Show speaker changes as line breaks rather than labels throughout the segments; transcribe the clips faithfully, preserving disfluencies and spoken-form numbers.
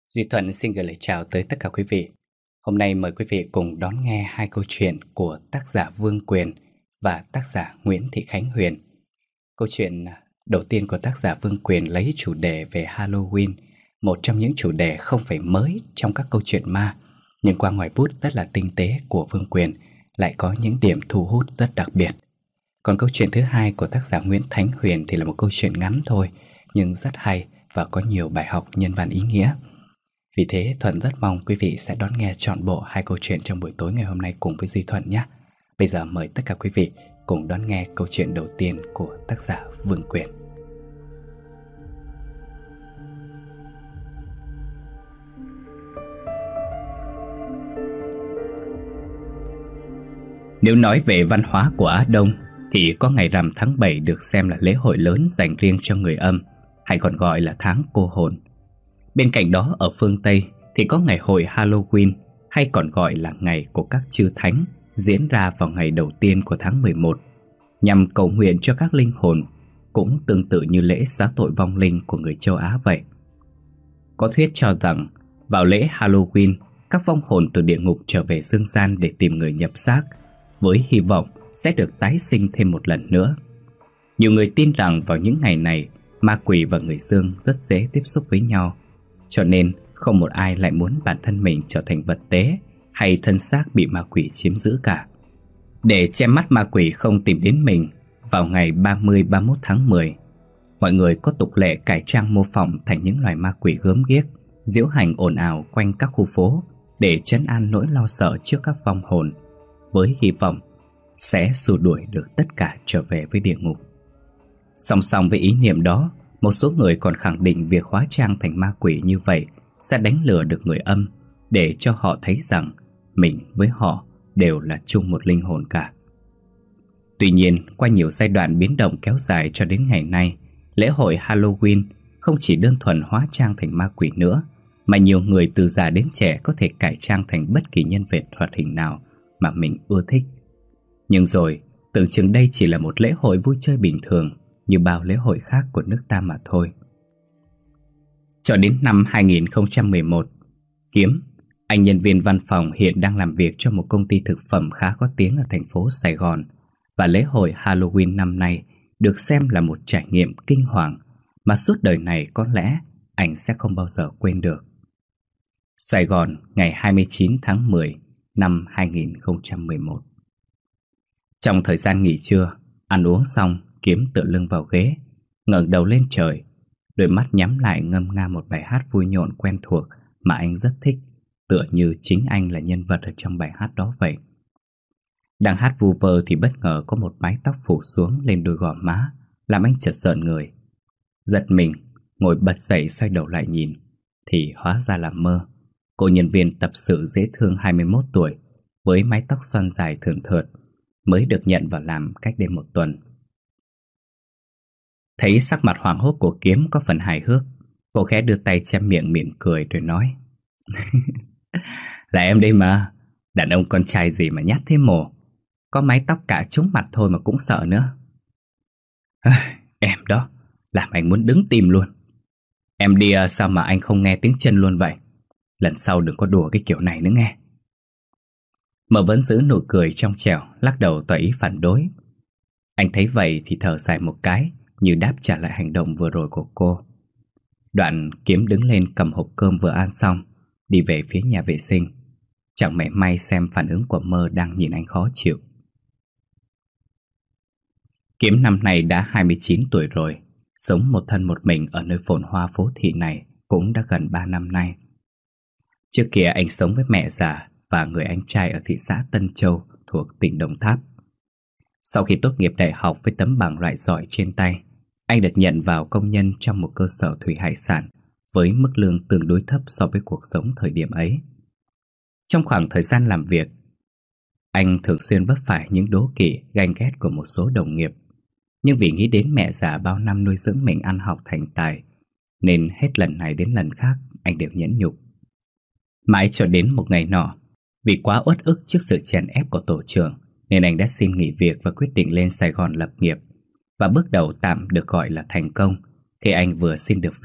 Duy Thuận xin gửi lời chào tới tất cả quý vị. Hôm nay mời quý vị cùng đón nghe hai câu chuyện của tác giả Vương Quyền và tác giả Nguyễn Thị Khánh Huyền. Câu chuyện đầu tiên của tác giả Vương Quyền lấy chủ đề về Halloween, một trong những chủ đề không phải mới trong các câu chuyện ma, nhưng qua ngòi bút rất là tinh tế của Vương Quyền lại có những điểm thu hút rất đặc biệt. Còn câu chuyện thứ hai của tác giả Nguyễn Thánh Huyền thì là một câu chuyện ngắn thôi, nhưng rất hay và có nhiều bài học nhân văn ý nghĩa. Vì thế Thuận rất mong quý vị sẽ đón nghe trọn bộ hai câu chuyện trong buổi tối ngày hôm nay cùng với Duy Thuận nhé. Bây giờ mời tất cả quý vị cùng đón nghe câu chuyện đầu tiên của tác giả Vương Quyền. Nếu nói về văn hóa của Á Đông thì có ngày rằm tháng bảy được xem là lễ hội lớn dành riêng cho người Âm, hay còn gọi là tháng cô hồn. Bên cạnh đó ở phương Tây thì có ngày hội Halloween, hay còn gọi là ngày của các chư thánh, diễn ra vào ngày đầu tiên của tháng mười một, nhằm cầu nguyện cho các linh hồn, cũng tương tự như lễ xá tội vong linh của người châu Á vậy. Có thuyết cho rằng vào lễ Halloween, các vong hồn từ địa ngục trở về dương gian để tìm người nhập xác, với hy vọng sẽ được tái sinh thêm một lần nữa. Nhiều người tin rằng vào những ngày này, ma quỷ và người dương rất dễ tiếp xúc với nhau, cho nên không một ai lại muốn bản thân mình trở thành vật tế hay thân xác bị ma quỷ chiếm giữ cả. Để che mắt ma quỷ không tìm đến mình, vào ngày ba mươi ba mươi mốt tháng mười, mọi người có tục lệ cải trang mô phỏng thành những loài ma quỷ gớm ghiếc, diễu hành ồn ào quanh các khu phố để trấn an nỗi lo sợ trước các vong hồn, với hy vọng sẽ xua đuổi được tất cả trở về với địa ngục. Song song với ý niệm đó, một số người còn khẳng định việc hóa trang thành ma quỷ như vậy sẽ đánh lừa được người Âm, để cho họ thấy rằng mình với họ đều là chung một linh hồn cả. Tuy nhiên, qua nhiều giai đoạn biến động kéo dài cho đến ngày nay, lễ hội Halloween không chỉ đơn thuần hóa trang thành ma quỷ nữa, mà nhiều người từ già đến trẻ có thể cải trang thành bất kỳ nhân vật hoạt hình nào mà mình ưa thích. Nhưng rồi, tưởng chừng đây chỉ là một lễ hội vui chơi bình thường như bao lễ hội khác của nước ta mà thôi. Cho đến năm hai nghìn không trăm mười một, Kiếm, anh nhân viên văn phòng hiện đang làm việc cho một công ty thực phẩm khá có tiếng ở thành phố Sài Gòn, và lễ hội Halloween năm nay được xem là một trải nghiệm kinh hoàng mà suốt đời này có lẽ anh sẽ không bao giờ quên được. Sài Gòn, ngày hai mươi chín tháng mười năm hai nghìn không trăm mười một. Trong thời gian nghỉ trưa, ăn uống xong, Kiếm tựa lưng vào ghế, ngẩng đầu lên trời, đôi mắt nhắm lại ngâm nga một bài hát vui nhộn quen thuộc mà anh rất thích, tựa như chính anh là nhân vật ở trong bài hát đó vậy. Đang hát vu vơ thì bất ngờ có một mái tóc phủ xuống lên đôi gò má, làm anh chợt rợn người. Giật mình, ngồi bật dậy xoay đầu lại nhìn, thì hóa ra là Mơ, cô nhân viên tập sự dễ thương hai mươi mốt tuổi, với mái tóc xoăn dài thườn thượt, mới được nhận vào làm cách đây một tuần. Thấy sắc mặt hoảng hốt của Kiếm có phần hài hước, cô khẽ đưa tay che miệng mỉm cười rồi nói: Là em đây mà, đàn ông con trai gì mà nhát thế mồ, có mái tóc cả trúng mặt thôi mà cũng sợ nữa. Em đó, làm anh muốn đứng tim luôn. Em đi sao mà anh không nghe tiếng chân luôn vậy? Lần sau đừng có đùa cái kiểu này nữa nghe. Mợ vẫn giữ nụ cười trong trẻo, lắc đầu tỏ ý phản đối. Anh thấy vậy thì thở dài một cái, như đáp trả lại hành động vừa rồi của cô. Đoạn Kiếm đứng lên cầm hộp cơm vừa ăn xong, đi về phía nhà vệ sinh, chẳng mảy may xem phản ứng của Mơ đang nhìn anh khó chịu. Kiếm năm nay đã hai mươi chín tuổi rồi, sống một thân một mình ở nơi phồn hoa phố thị này cũng đã gần ba năm nay. Trước kia anh sống với mẹ già và người anh trai ở thị xã Tân Châu thuộc tỉnh Đồng Tháp. Sau khi tốt nghiệp đại học với tấm bằng loại giỏi trên tay, anh được nhận vào công nhân trong một cơ sở thủy hải sản với mức lương tương đối thấp so với cuộc sống thời điểm ấy. Trong khoảng thời gian làm việc, anh thường xuyên vấp phải những đố kỵ, ganh ghét của một số đồng nghiệp. Nhưng vì nghĩ đến mẹ già bao năm nuôi dưỡng mình ăn học thành tài, nên hết lần này đến lần khác anh đều nhẫn nhục. Mãi cho đến một ngày nọ, vì quá uất ức trước sự chèn ép của tổ trưởng, nên anh đã xin nghỉ việc và quyết định lên Sài Gòn lập nghiệp. Và bước đầu tạm được gọi là thành công khi anh vừa xin được việc,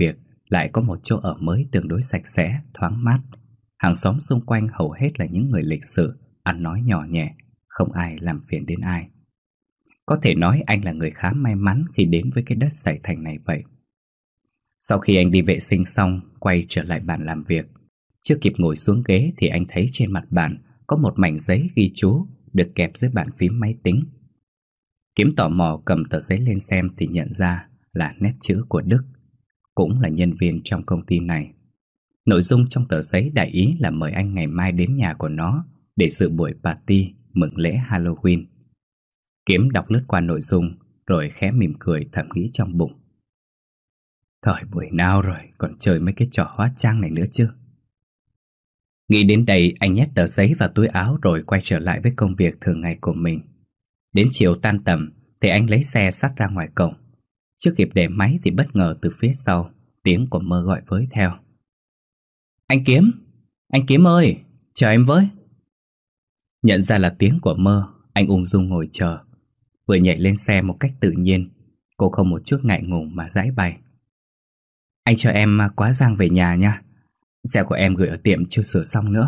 lại có một chỗ ở mới tương đối sạch sẽ, thoáng mát. Hàng xóm xung quanh hầu hết là những người lịch sự, ăn nói nhỏ nhẹ, không ai làm phiền đến ai. Có thể nói anh là người khá may mắn khi đến với cái đất Sài Thành này vậy. Sau khi anh đi vệ sinh xong, quay trở lại bàn làm việc. Chưa kịp ngồi xuống ghế thì anh thấy trên mặt bàn có một mảnh giấy ghi chú được kẹp dưới bàn phím máy tính. Kiếm tò mò cầm tờ giấy lên xem thì nhận ra là nét chữ của Đức, cũng là nhân viên trong công ty này. Nội dung trong tờ giấy đại ý là mời anh ngày mai đến nhà của nó để dự buổi party mừng lễ Halloween. Kiếm đọc lướt qua nội dung rồi khẽ mỉm cười thầm nghĩ trong bụng. Thời buổi nào rồi còn chơi mấy cái trò hóa trang này nữa chứ. Nghĩ đến đây, anh nhét tờ giấy vào túi áo rồi quay trở lại với công việc thường ngày của mình. Đến chiều tan tầm thì anh lấy xe xách ra ngoài cổng. Chưa kịp để máy thì bất ngờ từ phía sau tiếng của Mơ gọi với theo. Anh Kiếm, anh Kiếm ơi, chờ em với. Nhận ra là tiếng của Mơ, anh ung dung ngồi chờ. Vừa nhảy lên xe một cách tự nhiên, cô không một chút ngại ngùng mà giãi bày. Anh cho em quá giang về nhà nha. Xe của em gửi ở tiệm chưa sửa xong nữa.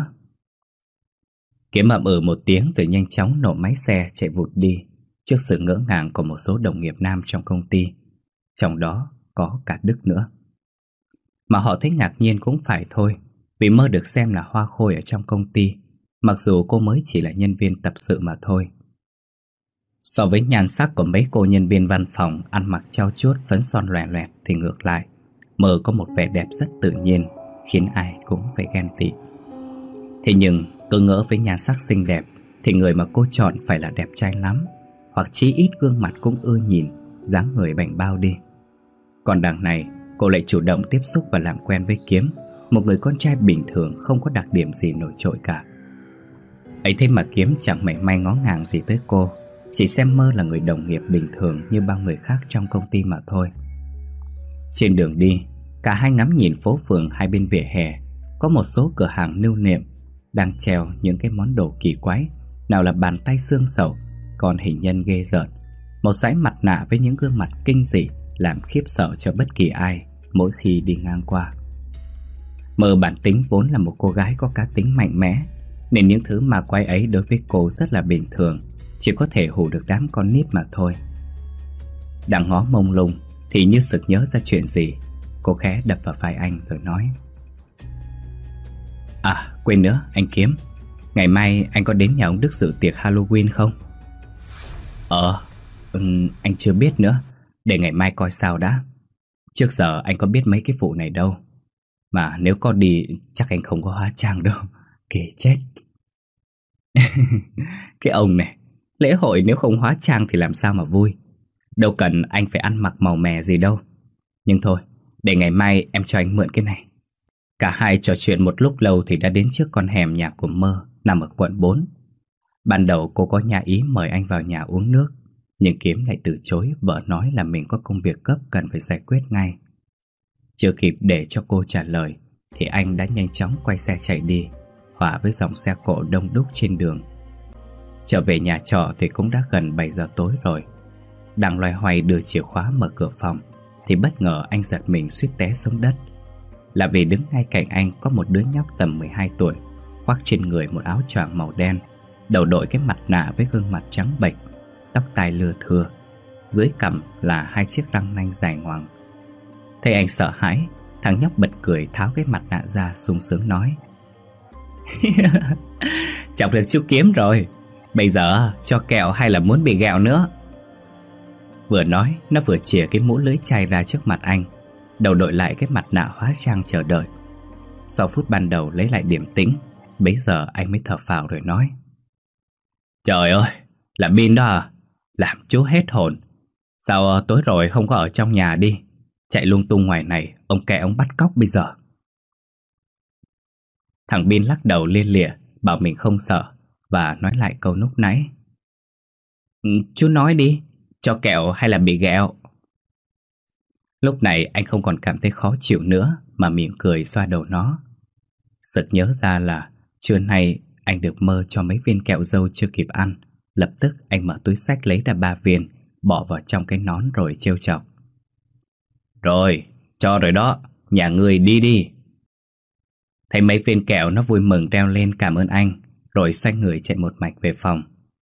Kiếm ậm ừ một tiếng rồi nhanh chóng nổ máy xe chạy vụt đi, trước sự ngỡ ngàng của một số đồng nghiệp nam trong công ty, trong đó có cả Đức nữa. Mà họ thấy ngạc nhiên cũng phải thôi, vì Mơ được xem là hoa khôi ở trong công ty, mặc dù cô mới chỉ là nhân viên tập sự mà thôi. So với nhan sắc của mấy cô nhân viên văn phòng ăn mặc trau chuốt phấn son loè loẹt thì ngược lại, Mơ có một vẻ đẹp rất tự nhiên, khiến ai cũng phải ghen tị. Thế nhưng cứ ngỡ với nhan sắc xinh đẹp thì người mà cô chọn phải là đẹp trai lắm, hoặc chí ít gương mặt cũng ưa nhìn, dáng người bảnh bao đi. Còn đằng này, cô lại chủ động tiếp xúc và làm quen với Kiếm, một người con trai bình thường không có đặc điểm gì nổi trội cả. Ấy thế mà Kiếm chẳng mảy may ngó ngàng gì tới cô, chỉ xem Mơ là người đồng nghiệp bình thường như bao người khác trong công ty mà thôi. Trên đường đi, cả hai ngắm nhìn phố phường hai bên vỉa hè. Có một số cửa hàng lưu niệm đang treo những cái món đồ kỳ quái, nào là bàn tay xương sẩu, còn hình nhân ghê rợn, một dãy mặt nạ với những gương mặt kinh dị làm khiếp sợ cho bất kỳ ai mỗi khi đi ngang qua. Mơ bản tính vốn là một cô gái có cá tính mạnh mẽ, nên những thứ ma quái ấy đối với cô rất là bình thường, chỉ có thể hù được đám con nít mà thôi. Đang ngó mông lung thì như sực nhớ ra chuyện gì, cô khẽ đập vào vai anh rồi nói: À quên nữa anh Kiếm, ngày mai anh có đến nhà ông Đức dự tiệc Halloween không? Ờ ừ, anh chưa biết nữa, để ngày mai coi sao đã. Trước giờ anh có biết mấy cái vụ này đâu, mà nếu có đi chắc anh không có hóa trang đâu. Kể chết. Cái ông này, lễ hội nếu không hóa trang thì làm sao mà vui. Đâu cần anh phải ăn mặc màu mè gì đâu. Nhưng thôi, để ngày mai em cho anh mượn cái này. Cả hai trò chuyện một lúc lâu thì đã đến trước con hẻm nhà của Mơ nằm ở quận bốn. Ban đầu cô có nhà ý mời anh vào nhà uống nước, nhưng Kiếm lại từ chối, vợ nói là mình có công việc gấp cần phải giải quyết ngay. Chưa kịp để cho cô trả lời thì anh đã nhanh chóng quay xe chạy đi, hòa với dòng xe cộ đông đúc trên đường. Trở về nhà trọ thì cũng đã gần bảy giờ tối rồi. Đang loay hoay đưa chìa khóa mở cửa phòng thì bất ngờ anh giật mình suýt té xuống đất. Là vì đứng ngay cạnh anh có một đứa nhóc tầm mười hai tuổi, khoác trên người một áo choàng màu đen, đầu đội cái mặt nạ với gương mặt trắng bệch, tóc tai lưa thưa, dưới cằm là hai chiếc răng nanh dài ngoằng. Thấy anh sợ hãi, thằng nhóc bật cười tháo cái mặt nạ ra, sung sướng nói: Chọc được chú Kiếm rồi, bây giờ cho kẹo hay là muốn bị gẹo nữa? Vừa nói, nó vừa chìa cái mũ lưới chai ra trước mặt anh, đầu đội lại cái mặt nạ hóa trang chờ đợi. Sau phút ban đầu lấy lại điểm tĩnh, bấy giờ anh mới thở phào rồi nói: Trời ơi, là Bin đó à? Làm chú hết hồn. Sao tối rồi không có ở trong nhà đi, chạy lung tung ngoài này, ông kẻ ông bắt cóc bây giờ. Thằng Bin lắc đầu lia lịa, bảo mình không sợ, và nói lại câu lúc nãy: ừ, Chú nói đi, cho kẹo hay là bị ghẹo? Lúc này anh không còn cảm thấy khó chịu nữa, mà mỉm cười xoa đầu nó. Sực nhớ ra là trưa nay anh được Mơ cho mấy viên kẹo dâu chưa kịp ăn. Lập tức anh mở túi xách lấy ra ba viên, bỏ vào trong cái nón rồi trêu chọc: Rồi, cho rồi đó, nhà ngươi đi đi. Thấy mấy viên kẹo nó vui mừng reo lên cảm ơn anh, rồi xoay người chạy một mạch về phòng.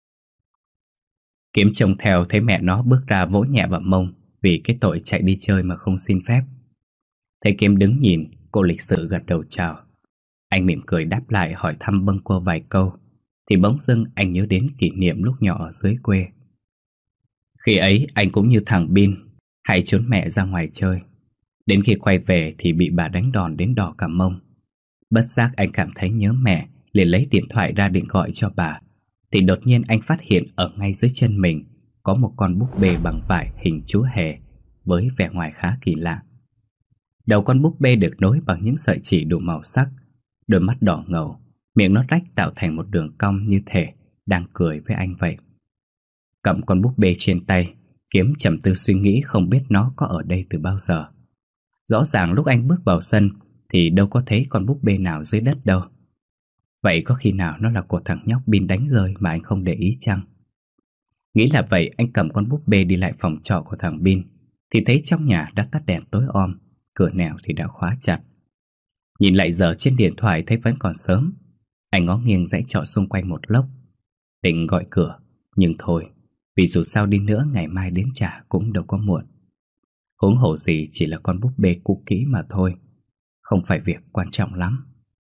Kiếm trông theo thấy mẹ nó bước ra vỗ nhẹ vào mông vì cái tội chạy đi chơi mà không xin phép. Thấy Kiếm đứng nhìn, cô lịch sự gật đầu chào. Anh mỉm cười đáp lại hỏi thăm bâng quơ vài câu, thì bỗng dưng anh nhớ đến kỷ niệm lúc nhỏ ở dưới quê. Khi ấy anh cũng như thằng Bin, hay trốn mẹ ra ngoài chơi. Đến khi quay về thì bị bà đánh đòn đến đỏ cả mông. Bất giác anh cảm thấy nhớ mẹ, liền lấy điện thoại ra định gọi cho bà. Thì đột nhiên anh phát hiện ở ngay dưới chân mình có một con búp bê bằng vải hình chú hề, với vẻ ngoài khá kỳ lạ. Đầu con búp bê được nối bằng những sợi chỉ đủ màu sắc, đôi mắt đỏ ngầu, miệng nó rách tạo thành một đường cong như thể đang cười với anh vậy. Cầm con búp bê trên tay, Kiếm trầm tư suy nghĩ không biết nó có ở đây từ bao giờ. Rõ ràng lúc anh bước vào sân thì đâu có thấy con búp bê nào dưới đất đâu. Vậy có khi nào nó là của thằng nhóc Bin đánh rơi mà anh không để ý chăng? Nghĩ là vậy, anh cầm con búp bê đi lại phòng trọ của thằng Bin, thì thấy trong nhà đã tắt đèn tối om, cửa nẻo thì đã khóa chặt. Nhìn lại giờ trên điện thoại thấy vẫn còn sớm. Anh ngó nghiêng dãy trọ xung quanh một lốc, định gọi cửa, nhưng thôi, vì dù sao đi nữa ngày mai đến trả cũng đâu có muộn. Huống hồ gì chỉ là con búp bê cũ kỹ mà thôi, không phải việc quan trọng lắm.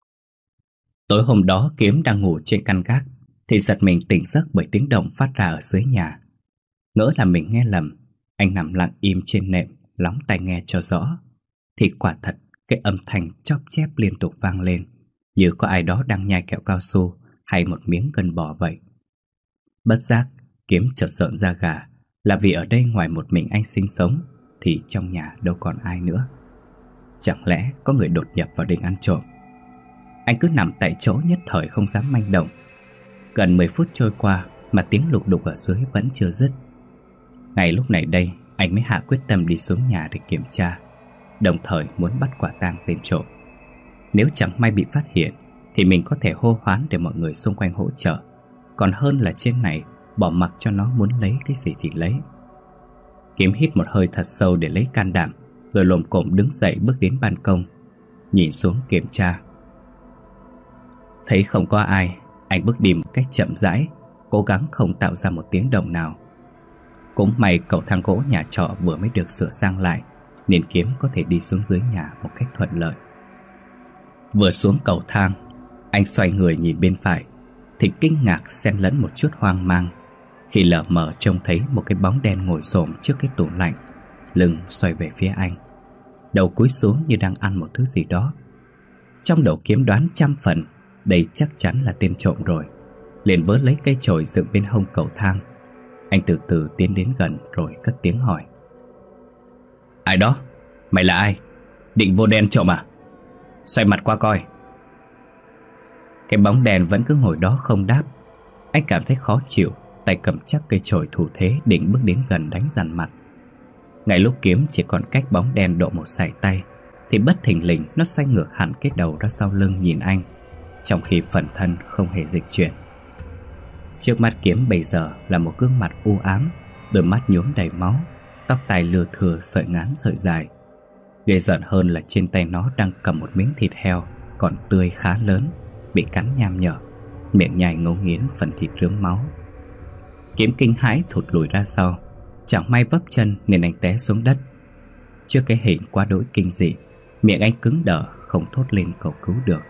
Tối hôm đó Kiếm đang ngủ trên căn gác thì giật mình tỉnh giấc bởi tiếng động phát ra ở dưới nhà. Ngỡ là mình nghe lầm, anh nằm lặng im trên nệm, lóng tai nghe cho rõ. Thì quả thật cái âm thanh chóp chép liên tục vang lên, như có ai đó đang nhai kẹo cao su hay một miếng gân bò vậy. Bất giác Kiếm chợt sợn da gà, là vì ở đây ngoài một mình anh sinh sống thì trong nhà đâu còn ai nữa. Chẳng lẽ có người đột nhập vào định ăn trộm? Anh cứ nằm tại chỗ nhất thời không dám manh động. Gần mười phút trôi qua mà tiếng lục đục ở dưới vẫn chưa dứt. Ngay lúc này đây anh mới hạ quyết tâm đi xuống nhà để kiểm tra, đồng thời muốn bắt quả tang tên trộm. Nếu chẳng may bị phát hiện thì mình có thể hô hoán để mọi người xung quanh hỗ trợ, còn hơn là trên này bỏ mặc cho nó muốn lấy cái gì thì lấy. Kiếm hít một hơi thật sâu để lấy can đảm, rồi lồm cồm đứng dậy bước đến ban công, nhìn xuống kiểm tra. Thấy không có ai, anh bước đi một cách chậm rãi, cố gắng không tạo ra một tiếng động nào. Cũng may cầu thang gỗ nhà trọ vừa mới được sửa sang lại, nên Kiếm có thể đi xuống dưới nhà một cách thuận lợi. Vừa xuống cầu thang, anh xoay người nhìn bên phải thì kinh ngạc xen lẫn một chút hoang mang khi lờ mờ trông thấy một cái bóng đen ngồi xổm trước cái tủ lạnh, lưng xoay về phía anh, đầu cúi xuống như đang ăn một thứ gì đó. Trong đầu Kiếm đoán trăm phần đây chắc chắn là tên trộm rồi, liền vớ lấy cây chổi dựng bên hông cầu thang. Anh từ từ tiến đến gần rồi cất tiếng hỏi: "Ai đó? Mày là ai? Định vô đen trộm à? Xoay mặt qua coi." Cái bóng đèn vẫn cứ ngồi đó không đáp. Anh cảm thấy khó chịu, tay cầm chắc cây chổi thủ thế định bước đến gần đánh dằn mặt. Ngay lúc Kiếm chỉ còn cách bóng đèn độ một sải tay thì bất thình lình nó xoay ngược hẳn cái đầu ra sau lưng nhìn anh, trong khi phần thân không hề dịch chuyển. Trước mắt Kiếm bây giờ là một gương mặt u ám, đôi mắt nhuốm đầy máu, tóc tai lưa thưa sợi ngắn sợi dài. Ghê rợn hơn là trên tay nó đang cầm một miếng thịt heo còn tươi khá lớn, bị cắn nham nhở, miệng nhai ngấu nghiến phần thịt rướm máu. Kiếm kinh hãi thụt lùi ra sau, chẳng may vấp chân nên anh té xuống đất. Trước cái hình quá đỗi kinh dị, miệng anh cứng đờ không thốt lên cầu cứu được.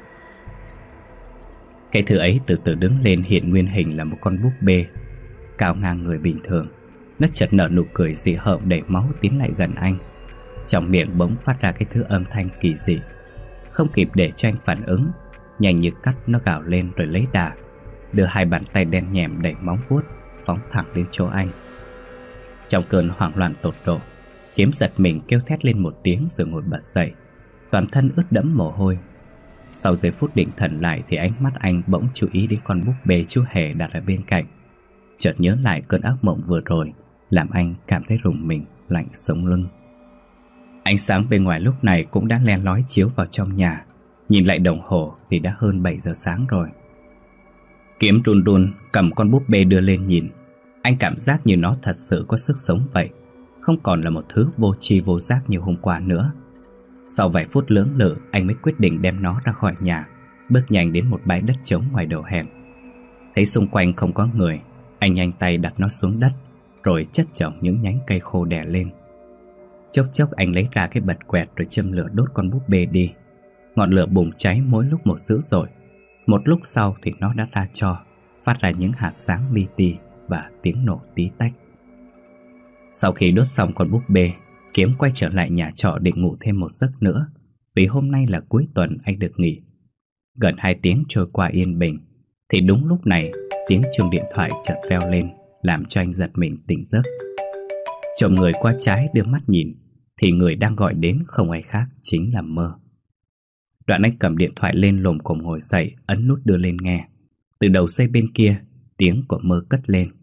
Cái thứ ấy từ từ đứng lên, hiện nguyên hình là một con búp bê cao ngang người bình thường. Nó chợt nở nụ cười dị hợm đầy máu tiến lại gần anh. Trong miệng bỗng phát ra cái thứ âm thanh kỳ dị. Không kịp để cho anh phản ứng, nhanh như cắt nó gào lên rồi lấy đà, đưa hai bàn tay đen nhèm đầy móng vuốt phóng thẳng đến chỗ anh. Trong cơn hoảng loạn tột độ, Kiếm giật mình kêu thét lên một tiếng rồi ngồi bật dậy, toàn thân ướt đẫm mồ hôi. Sau giây phút định thần lại thì ánh mắt anh bỗng chú ý đến con búp bê chú hề đặt ở bên cạnh. Chợt nhớ lại cơn ác mộng vừa rồi, làm anh cảm thấy rùng mình, lạnh sống lưng. Ánh sáng bên ngoài lúc này cũng đã len lói chiếu vào trong nhà. Nhìn lại đồng hồ thì đã hơn bảy giờ sáng rồi. Kiếm run run cầm con búp bê đưa lên nhìn. Anh cảm giác như nó thật sự có sức sống vậy, không còn là một thứ vô tri vô giác như hôm qua nữa. Sau vài phút lưỡng lự, anh mới quyết định đem nó ra khỏi nhà, bước nhanh đến một bãi đất trống ngoài đầu hẻm. Thấy xung quanh không có người, anh nhanh tay đặt nó xuống đất, rồi chất chồng những nhánh cây khô đè lên. Chốc chốc anh lấy ra cái bật quẹt rồi châm lửa đốt con búp bê đi. Ngọn lửa bùng cháy mỗi lúc một dữ dội. Một lúc sau thì nó đã ra tro, phát ra những hạt sáng li ti và tiếng nổ tí tách. Sau khi đốt xong con búp bê, Kiếm quay trở lại nhà trọ định ngủ thêm một giấc nữa, vì hôm nay là cuối tuần anh được nghỉ. Gần hai tiếng trôi qua yên bình, thì đúng lúc này tiếng chuông điện thoại chợt reo lên, làm cho anh giật mình tỉnh giấc. Trộm người qua trái đưa mắt nhìn, thì người đang gọi đến không ai khác chính là Mơ. Đoạn anh cầm điện thoại lên, lồm cồm ngồi dậy, ấn nút đưa lên nghe. Từ đầu dây bên kia, tiếng của Mơ cất lên.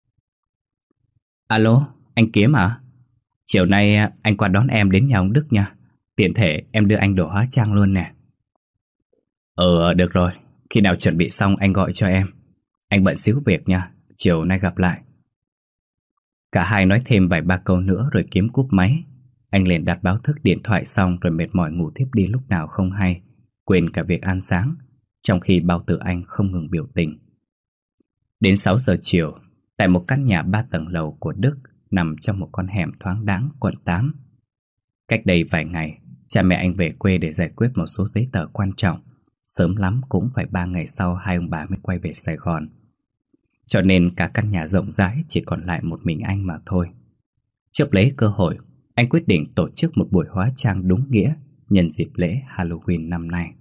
Alo, anh Kiếm à? Chiều nay anh qua đón em đến nhà ông Đức nha. Tiện thể em đưa anh đồ hóa trang luôn nè. Ờ, được rồi. Khi nào chuẩn bị xong anh gọi cho em. Anh bận xíu việc nha, chiều nay gặp lại. Cả hai nói thêm vài ba câu nữa rồi Kiếm cúp máy. Anh liền đặt báo thức điện thoại xong rồi mệt mỏi ngủ thiếp đi lúc nào không hay, quên cả việc ăn sáng, trong khi bao tử anh không ngừng biểu tình. Đến sáu giờ chiều, tại một căn nhà ba tầng lầu của Đức nằm trong một con hẻm thoáng đãng quận tám. Cách đây vài ngày, cha mẹ anh về quê để giải quyết một số giấy tờ quan trọng. Sớm lắm cũng phải ba ngày sau hai ông bà mới quay về Sài Gòn. Cho nên cả căn nhà rộng rãi chỉ còn lại một mình anh mà thôi. Chớp lấy cơ hội, anh quyết định tổ chức một buổi hóa trang đúng nghĩa nhân dịp lễ Halloween năm nay.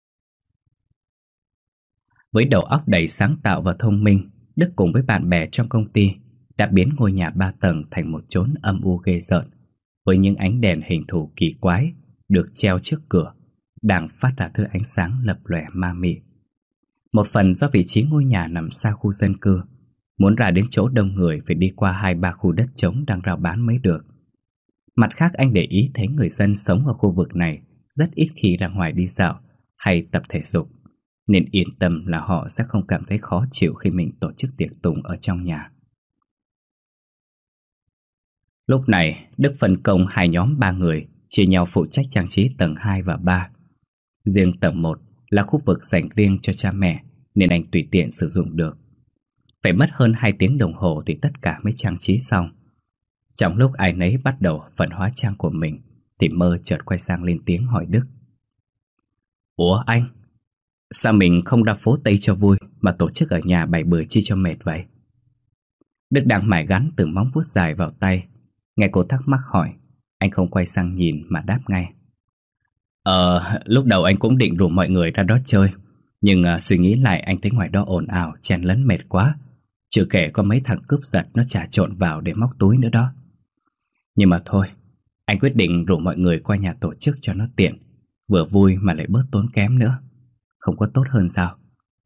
Với đầu óc đầy sáng tạo và thông minh, Đức cùng với bạn bè trong công ty đã biến ngôi nhà ba tầng thành một chốn âm u ghê rợn, với những ánh đèn hình thù kỳ quái được treo trước cửa, đang phát ra thứ ánh sáng lập lòe ma mị. Một phần do vị trí ngôi nhà nằm xa khu dân cư, muốn ra đến chỗ đông người phải đi qua hai ba khu đất trống đang rao bán mới được. Mặt khác, anh để ý thấy người dân sống ở khu vực này rất ít khi ra ngoài đi dạo hay tập thể dục, nên yên tâm là họ sẽ không cảm thấy khó chịu khi mình tổ chức tiệc tùng ở trong nhà. Lúc này, Đức phân công hai nhóm ba người, chia nhau phụ trách trang trí tầng hai và ba. Riêng tầng một là khu vực dành riêng cho cha mẹ, nên anh tùy tiện sử dụng được. Phải mất hơn hai tiếng đồng hồ thì tất cả mới trang trí xong. Trong lúc ai nấy bắt đầu phần hóa trang của mình, thì Mơ chợt quay sang lên tiếng hỏi Đức. Ủa anh, sao mình không ra phố Tây cho vui mà tổ chức ở nhà bày bừa chi cho mệt vậy? Đức đang mải gắn từng móng vuốt dài vào tay. Nghe cô thắc mắc hỏi, anh không quay sang nhìn mà đáp ngay. Ờ, lúc đầu anh cũng định rủ mọi người ra đó chơi, nhưng uh, suy nghĩ lại anh thấy ngoài đó ồn ào, chen lấn mệt quá. Chưa kể có mấy thằng cướp giật nó trà trộn vào để móc túi nữa đó. Nhưng mà thôi, anh quyết định rủ mọi người qua nhà tổ chức cho nó tiện, vừa vui mà lại bớt tốn kém nữa. Không có tốt hơn sao?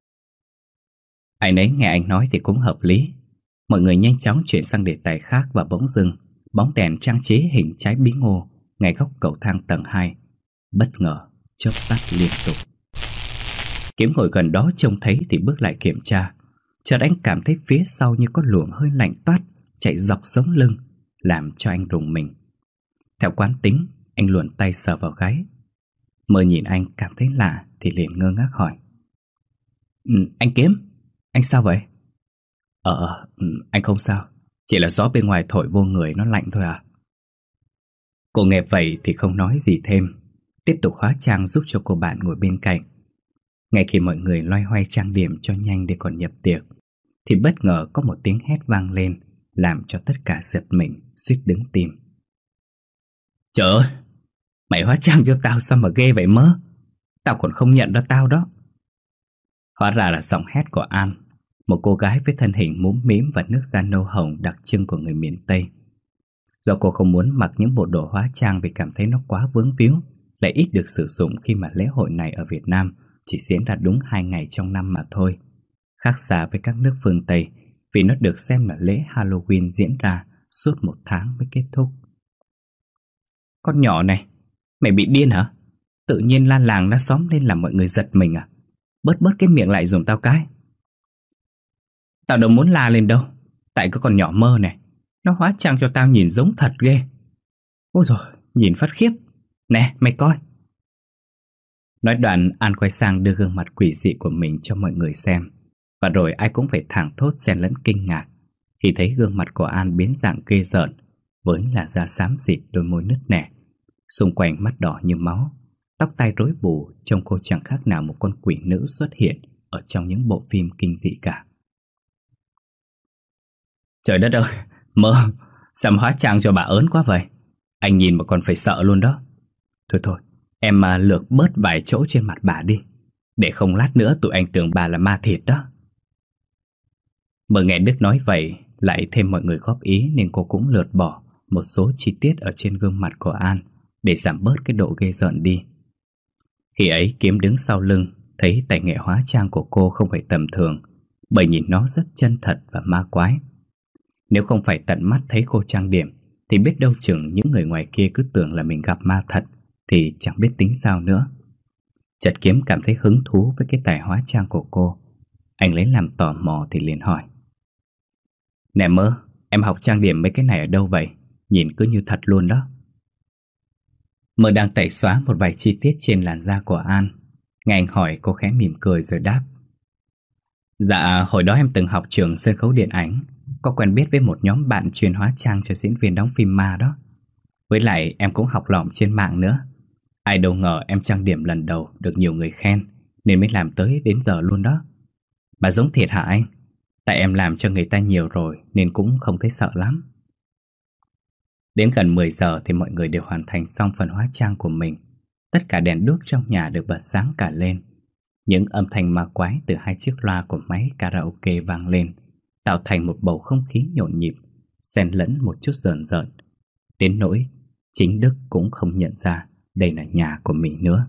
Ai nấy nghe anh nói thì cũng hợp lý. Mọi người nhanh chóng chuyển sang đề tài khác, và bỗng dưng bóng đèn trang trí hình trái bí ngô ngay góc cầu thang tầng hai bất ngờ chớp tắt liên tục. Kiếm ngồi gần đó trông thấy thì bước lại kiểm tra. Chợt anh cảm thấy phía sau như có luồng hơi lạnh toát chạy dọc sống lưng, làm cho anh rùng mình. Theo quán tính, anh luồn tay sờ vào gáy. Mơ nhìn anh cảm thấy lạ thì liền ngơ ngác hỏi. Ừ, anh Kiếm, anh sao vậy? Ờ, ừ, anh không sao, chỉ là gió bên ngoài thổi vô người nó lạnh thôi à. Cô nghe vậy thì không nói gì thêm, tiếp tục hóa trang giúp cho cô bạn ngồi bên cạnh. Ngay khi mọi người loay hoay trang điểm cho nhanh để còn nhập tiệc, thì bất ngờ có một tiếng hét vang lên, làm cho tất cả giật mình, suýt đứng tim. Trời ơi, mày hóa trang cho tao sao mà ghê vậy Mơ? Tao còn không nhận ra tao đó. Hóa ra là giọng hét của An, một cô gái với thân hình múm mĩm và nước da nâu hồng đặc trưng của người miền Tây. Do cô không muốn mặc những bộ đồ hóa trang vì cảm thấy nó quá vướng víu, lại ít được sử dụng khi mà lễ hội này ở Việt Nam chỉ diễn ra đúng hai ngày trong năm mà thôi. Khác xa với các nước phương Tây, vì nó được xem là lễ Halloween diễn ra suốt một tháng mới kết thúc. Con nhỏ này, mày bị điên hả? Tự nhiên la làng la xóm lên làm mọi người giật mình à? Bớt bớt cái miệng lại giùm tao cái. Tao đâu muốn la lên đâu, tại cái con nhỏ Mơ này, nó hóa trang cho tao nhìn giống thật ghê. Ôi dồi, nhìn phát khiếp. Nè mày coi. Nói đoạn An quay sang đưa gương mặt quỷ dị của mình cho mọi người xem. Và rồi ai cũng phải thảng thốt xen lẫn kinh ngạc khi thấy gương mặt của An biến dạng ghê rợn, với làn da xám xịt, đôi môi nứt nẻ, xung quanh mắt đỏ như máu, tóc tai rối bù, trông cô chẳng khác nào một con quỷ nữ xuất hiện ở trong những bộ phim kinh dị cả. Trời đất ơi, mơ, sao mà hóa trang cho bà ớn quá vậy? Anh nhìn mà còn phải sợ luôn đó. Thôi thôi, em mà lược bớt vài chỗ trên mặt bà đi, để không lát nữa tụi anh tưởng bà là ma thiệt đó. Mơ nghe Đức nói vậy, lại thêm mọi người góp ý nên cô cũng lượt bỏ một số chi tiết ở trên gương mặt của An để giảm bớt cái độ ghê rợn đi. Khi ấy Kiếm đứng sau lưng, thấy tài nghệ hóa trang của cô không phải tầm thường, bởi nhìn nó rất chân thật và ma quái. Nếu không phải tận mắt thấy cô trang điểm thì biết đâu chừng những người ngoài kia cứ tưởng là mình gặp ma thật, thì chẳng biết tính sao nữa. Chợt Kiếm cảm thấy hứng thú với cái tài hóa trang của cô. Anh lấy làm tò mò thì liền hỏi: Nè Mơ, em học trang điểm mấy cái này ở đâu vậy? Nhìn cứ như thật luôn đó. Mơ đang tẩy xóa một vài chi tiết trên làn da của An. Nghe anh hỏi, cô khẽ mỉm cười rồi đáp: Dạ, hồi đó em từng học trường sân khấu điện ảnh, có quen biết với một nhóm bạn chuyên hóa trang cho diễn viên đóng phim ma đó. Với lại em cũng học lỏm trên mạng nữa. Ai đâu ngờ em trang điểm lần đầu được nhiều người khen, nên mới làm tới đến giờ luôn đó. Bà giống thiệt hả anh? Tại em làm cho người ta nhiều rồi nên cũng không thấy sợ lắm. Đến gần mười giờ thì mọi người đều hoàn thành xong phần hóa trang của mình. Tất cả đèn đuốc trong nhà được bật sáng cả lên. Những âm thanh ma quái từ hai chiếc loa của máy karaoke vang lên, tạo thành một bầu không khí nhộn nhịp, xen lẫn một chút rờn rợn. Đến nỗi chính Đức cũng không nhận ra đây là nhà của mình nữa.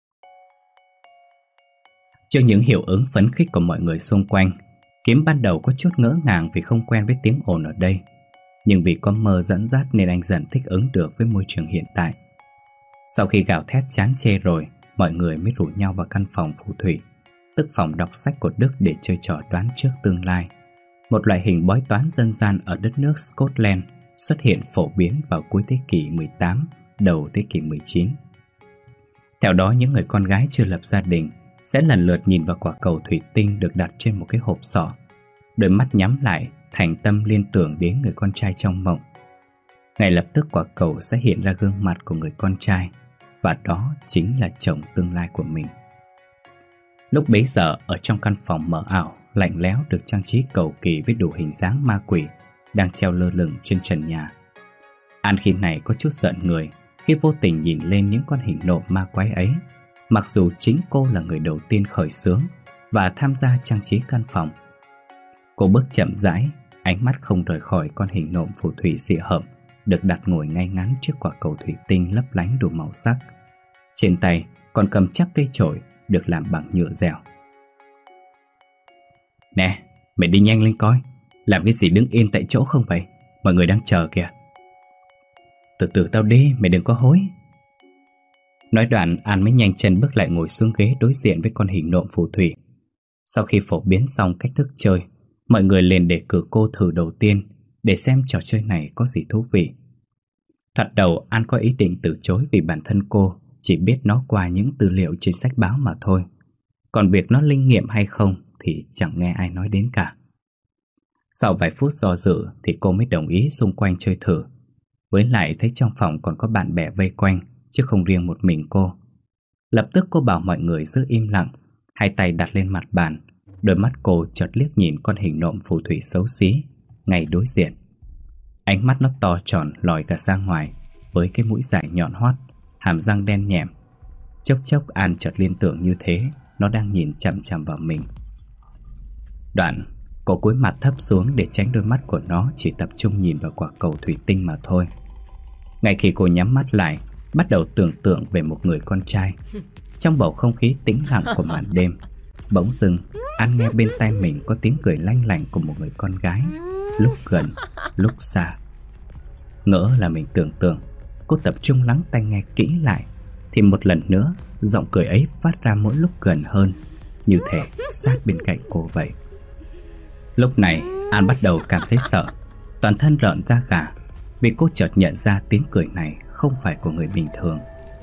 Trước những hiệu ứng phấn khích của mọi người xung quanh, Kiếm ban đầu có chút ngỡ ngàng vì không quen với tiếng ồn ở đây. Nhưng vì có Mơ dẫn dắt nên anh dần thích ứng được với môi trường hiện tại. Sau khi gào thét chán chê rồi, mọi người mới rủ nhau vào căn phòng phù thủy, tức phòng đọc sách của Đức, để chơi trò đoán trước tương lai, một loại hình bói toán dân gian ở đất nước Scotland xuất hiện phổ biến vào cuối thế kỷ mười tám, đầu thế kỷ mười chín. Theo đó, những người con gái chưa lập gia đình sẽ lần lượt nhìn vào quả cầu thủy tinh được đặt trên một cái hộp sọ. Đôi mắt nhắm lại, thành tâm liên tưởng đến người con trai trong mộng. Ngay lập tức quả cầu sẽ hiện ra gương mặt của người con trai, và đó chính là chồng tương lai của mình. Lúc bấy giờ, ở trong căn phòng mờ ảo, lạnh lẽo được trang trí cầu kỳ với đủ hình dáng ma quỷ đang treo lơ lửng trên trần nhà. An khi này có chút giận người khi vô tình nhìn lên những con hình nộm ma quái ấy, mặc dù chính cô là người đầu tiên khởi xướng và tham gia trang trí căn phòng. Cô bước chậm rãi, ánh mắt không rời khỏi con hình nộm phù thủy dị hợm được đặt ngồi ngay ngắn trước quả cầu thủy tinh lấp lánh đủ màu sắc. Trên tay còn cầm chắc cây chổi được làm bằng nhựa dẻo. Nè, mày đi nhanh lên coi, làm cái gì đứng yên tại chỗ không vậy? Mọi người đang chờ kìa. Từ từ tao đi, mày đừng có hối. Nói đoạn, An mới nhanh chân bước lại ngồi xuống ghế đối diện với con hình nộm phù thủy. Sau khi phổ biến xong cách thức chơi, mọi người liền đề cử cô thử đầu tiên để xem trò chơi này có gì thú vị. Thoạt đầu An có ý định từ chối vì bản thân cô chỉ biết nó qua những tư liệu trên sách báo mà thôi. Còn việc nó linh nghiệm hay không thì chẳng nghe ai nói đến cả. Sau vài phút do dự thì cô mới đồng ý xung quanh chơi thử. Với lại thấy trong phòng còn có bạn bè vây quanh, chứ không riêng một mình cô. Lập tức cô bảo mọi người giữ im lặng, hai tay đặt lên mặt bàn. Đôi mắt cô chợt liếc nhìn con hình nộm phù thủy xấu xí ngay đối diện. Ánh mắt nó to tròn lòi cả ra ngoài, với cái mũi dài nhọn hoắt, hàm răng đen nhẻm. Chốc chốc An chợt liên tưởng như thế nó đang nhìn chằm chằm vào mình. Đoạn cô cúi mặt thấp xuống để tránh đôi mắt của nó chỉ tập trung nhìn vào quả cầu thủy tinh mà thôi. Ngay khi cô nhắm mắt lại, bắt đầu tưởng tượng về một người con trai, trong bầu không khí tĩnh lặng của màn đêm, bỗng dưng An nghe bên tai mình có tiếng cười lanh lảnh của một người con gái, lúc gần lúc xa. Ngỡ là mình tưởng tượng, cô tập trung lắng tai nghe kỹ lại, thì một lần nữa giọng cười ấy phát ra mỗi lúc gần hơn, như thể sát bên cạnh cô vậy. Lúc này An bắt đầu cảm thấy sợ, toàn thân rợn da gà, vì cô chợt nhận ra tiếng cười này không phải của người bình thường,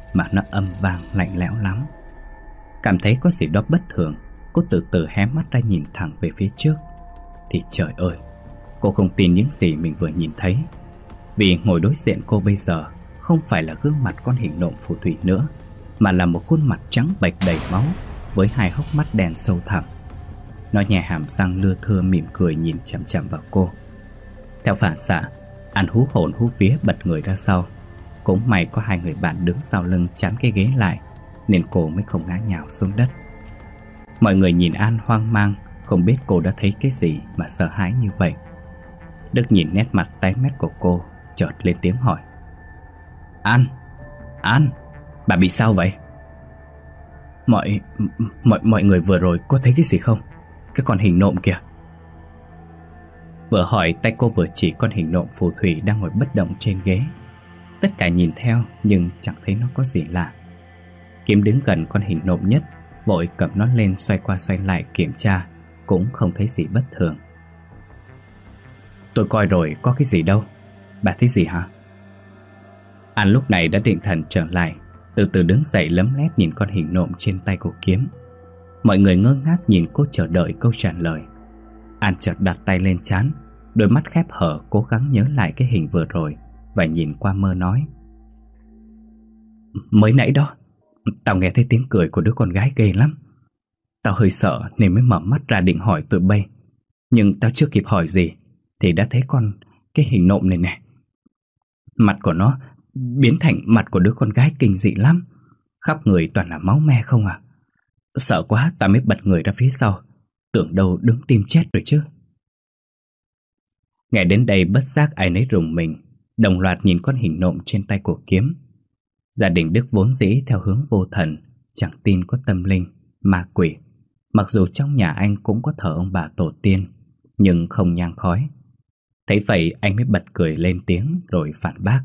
mà nó âm vang lạnh lẽo lắm. Cảm thấy có gì đó bất thường, cô từ từ hé mắt ra nhìn thẳng về phía trước. Thì trời ơi, cô không tin những gì mình vừa nhìn thấy. Vì ngồi đối diện cô bây giờ không phải là gương mặt con hình nộm phù thủy nữa, mà là một khuôn mặt trắng bệch đầy máu, với hai hốc mắt đen sâu thẳm. Nó nhè hàm răng lưa thưa mỉm cười nhìn chằm chằm vào cô. Theo phản xạ, An hú hồn hú vía bật người ra sau. Cũng may có hai người bạn đứng sau lưng chắn cái ghế lại, nên cô mới không ngã nhào xuống đất. Mọi người nhìn An hoang mang, không biết cô đã thấy cái gì mà sợ hãi như vậy. Đức nhìn nét mặt tái mét của cô, chợt lên tiếng hỏi: An, An, bà bị sao vậy? Mọi, mọi, mọi người vừa rồi có thấy cái gì không? Cái con hình nộm kìa. Vừa hỏi, tay cô vừa chỉ con hình nộm phù thủy đang ngồi bất động trên ghế. Tất cả nhìn theo nhưng chẳng thấy nó có gì lạ. Kiếm đứng gần con hình nộm nhất, vội cầm nó lên xoay qua xoay lại kiểm tra, cũng không thấy gì bất thường. Tôi coi rồi, có cái gì đâu. Bà thấy gì hả? An lúc này đã định thần trở lại, từ từ đứng dậy lấm lét nhìn con hình nộm trên tay của Kiếm. Mọi người ngơ ngác nhìn cô chờ đợi câu trả lời. An chợt đặt tay lên trán, đôi mắt khép hở cố gắng nhớ lại cái hình vừa rồi, và nhìn qua mơ nói: Mới nãy đó, tao nghe thấy tiếng cười của đứa con gái ghê lắm. Tao hơi sợ nên mới mở mắt ra định hỏi tụi bay. Nhưng tao chưa kịp hỏi gì thì đã thấy con cái hình nộm này nè. Mặt của nó biến thành mặt của đứa con gái kinh dị lắm, khắp người toàn là máu me không à. Sợ quá tao mới bật người ra phía sau, tưởng đâu đứng tim chết rồi chứ. Nghe đến đây bất giác ai nấy rùng mình, đồng loạt nhìn con hình nộm trên tay của Kiếm. Gia đình Đức vốn dĩ theo hướng vô thần, chẳng tin có tâm linh, ma quỷ. Mặc dù trong nhà anh cũng có thờ ông bà tổ tiên, nhưng không nhang khói. Thấy vậy anh mới bật cười lên tiếng rồi phản bác: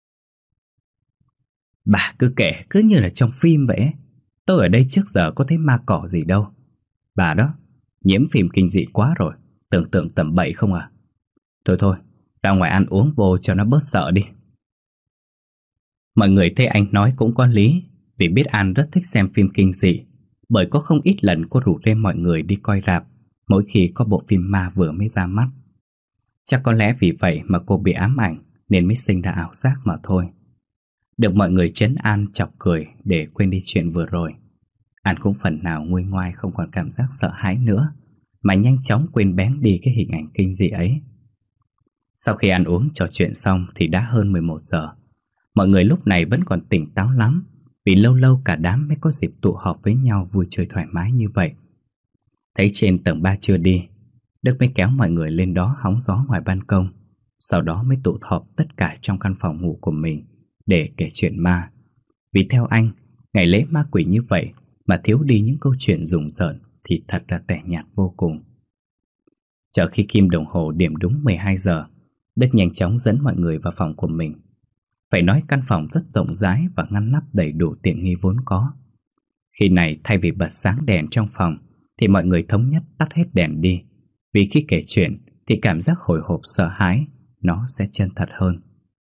Bà cứ kể cứ như là trong phim vậy. Tôi ở đây trước giờ có thấy ma cỏ gì đâu. Bà đó, nhiễm phim kinh dị quá rồi, tưởng tượng tầm bậy không à. Thôi thôi, ra ngoài ăn uống vô cho nó bớt sợ đi. Mọi người thấy anh nói cũng có lý, vì biết An rất thích xem phim kinh dị, bởi có không ít lần cô rủ rê mọi người đi coi rạp mỗi khi có bộ phim ma vừa mới ra mắt. Chắc có lẽ vì vậy mà cô bị ám ảnh nên mới sinh ra ảo giác mà thôi. Được mọi người trấn an chọc cười để quên đi chuyện vừa rồi, An cũng phần nào nguôi ngoai không còn cảm giác sợ hãi nữa, mà nhanh chóng quên bén đi cái hình ảnh kinh dị ấy. Sau khi ăn uống trò chuyện xong thì đã hơn mười một giờ. Mọi người lúc này vẫn còn tỉnh táo lắm, vì lâu lâu cả đám mới có dịp tụ họp với nhau vui chơi thoải mái như vậy. Thấy trên tầng ba chưa đi, Đức mới kéo mọi người lên đó hóng gió ngoài ban công. Sau đó mới tụ họp tất cả trong căn phòng ngủ của mình để kể chuyện ma. Vì theo anh, ngày lễ ma quỷ như vậy mà thiếu đi những câu chuyện rùng rợn thì thật là tẻ nhạt vô cùng. Chờ khi kim đồng hồ điểm đúng mười hai giờ, Đức nhanh chóng dẫn mọi người vào phòng của mình. Phải nói căn phòng rất rộng rãi và ngăn nắp đầy đủ tiện nghi vốn có. Khi này thay vì bật sáng đèn trong phòng thì mọi người thống nhất tắt hết đèn đi, vì khi kể chuyện thì cảm giác hồi hộp sợ hãi nó sẽ chân thật hơn.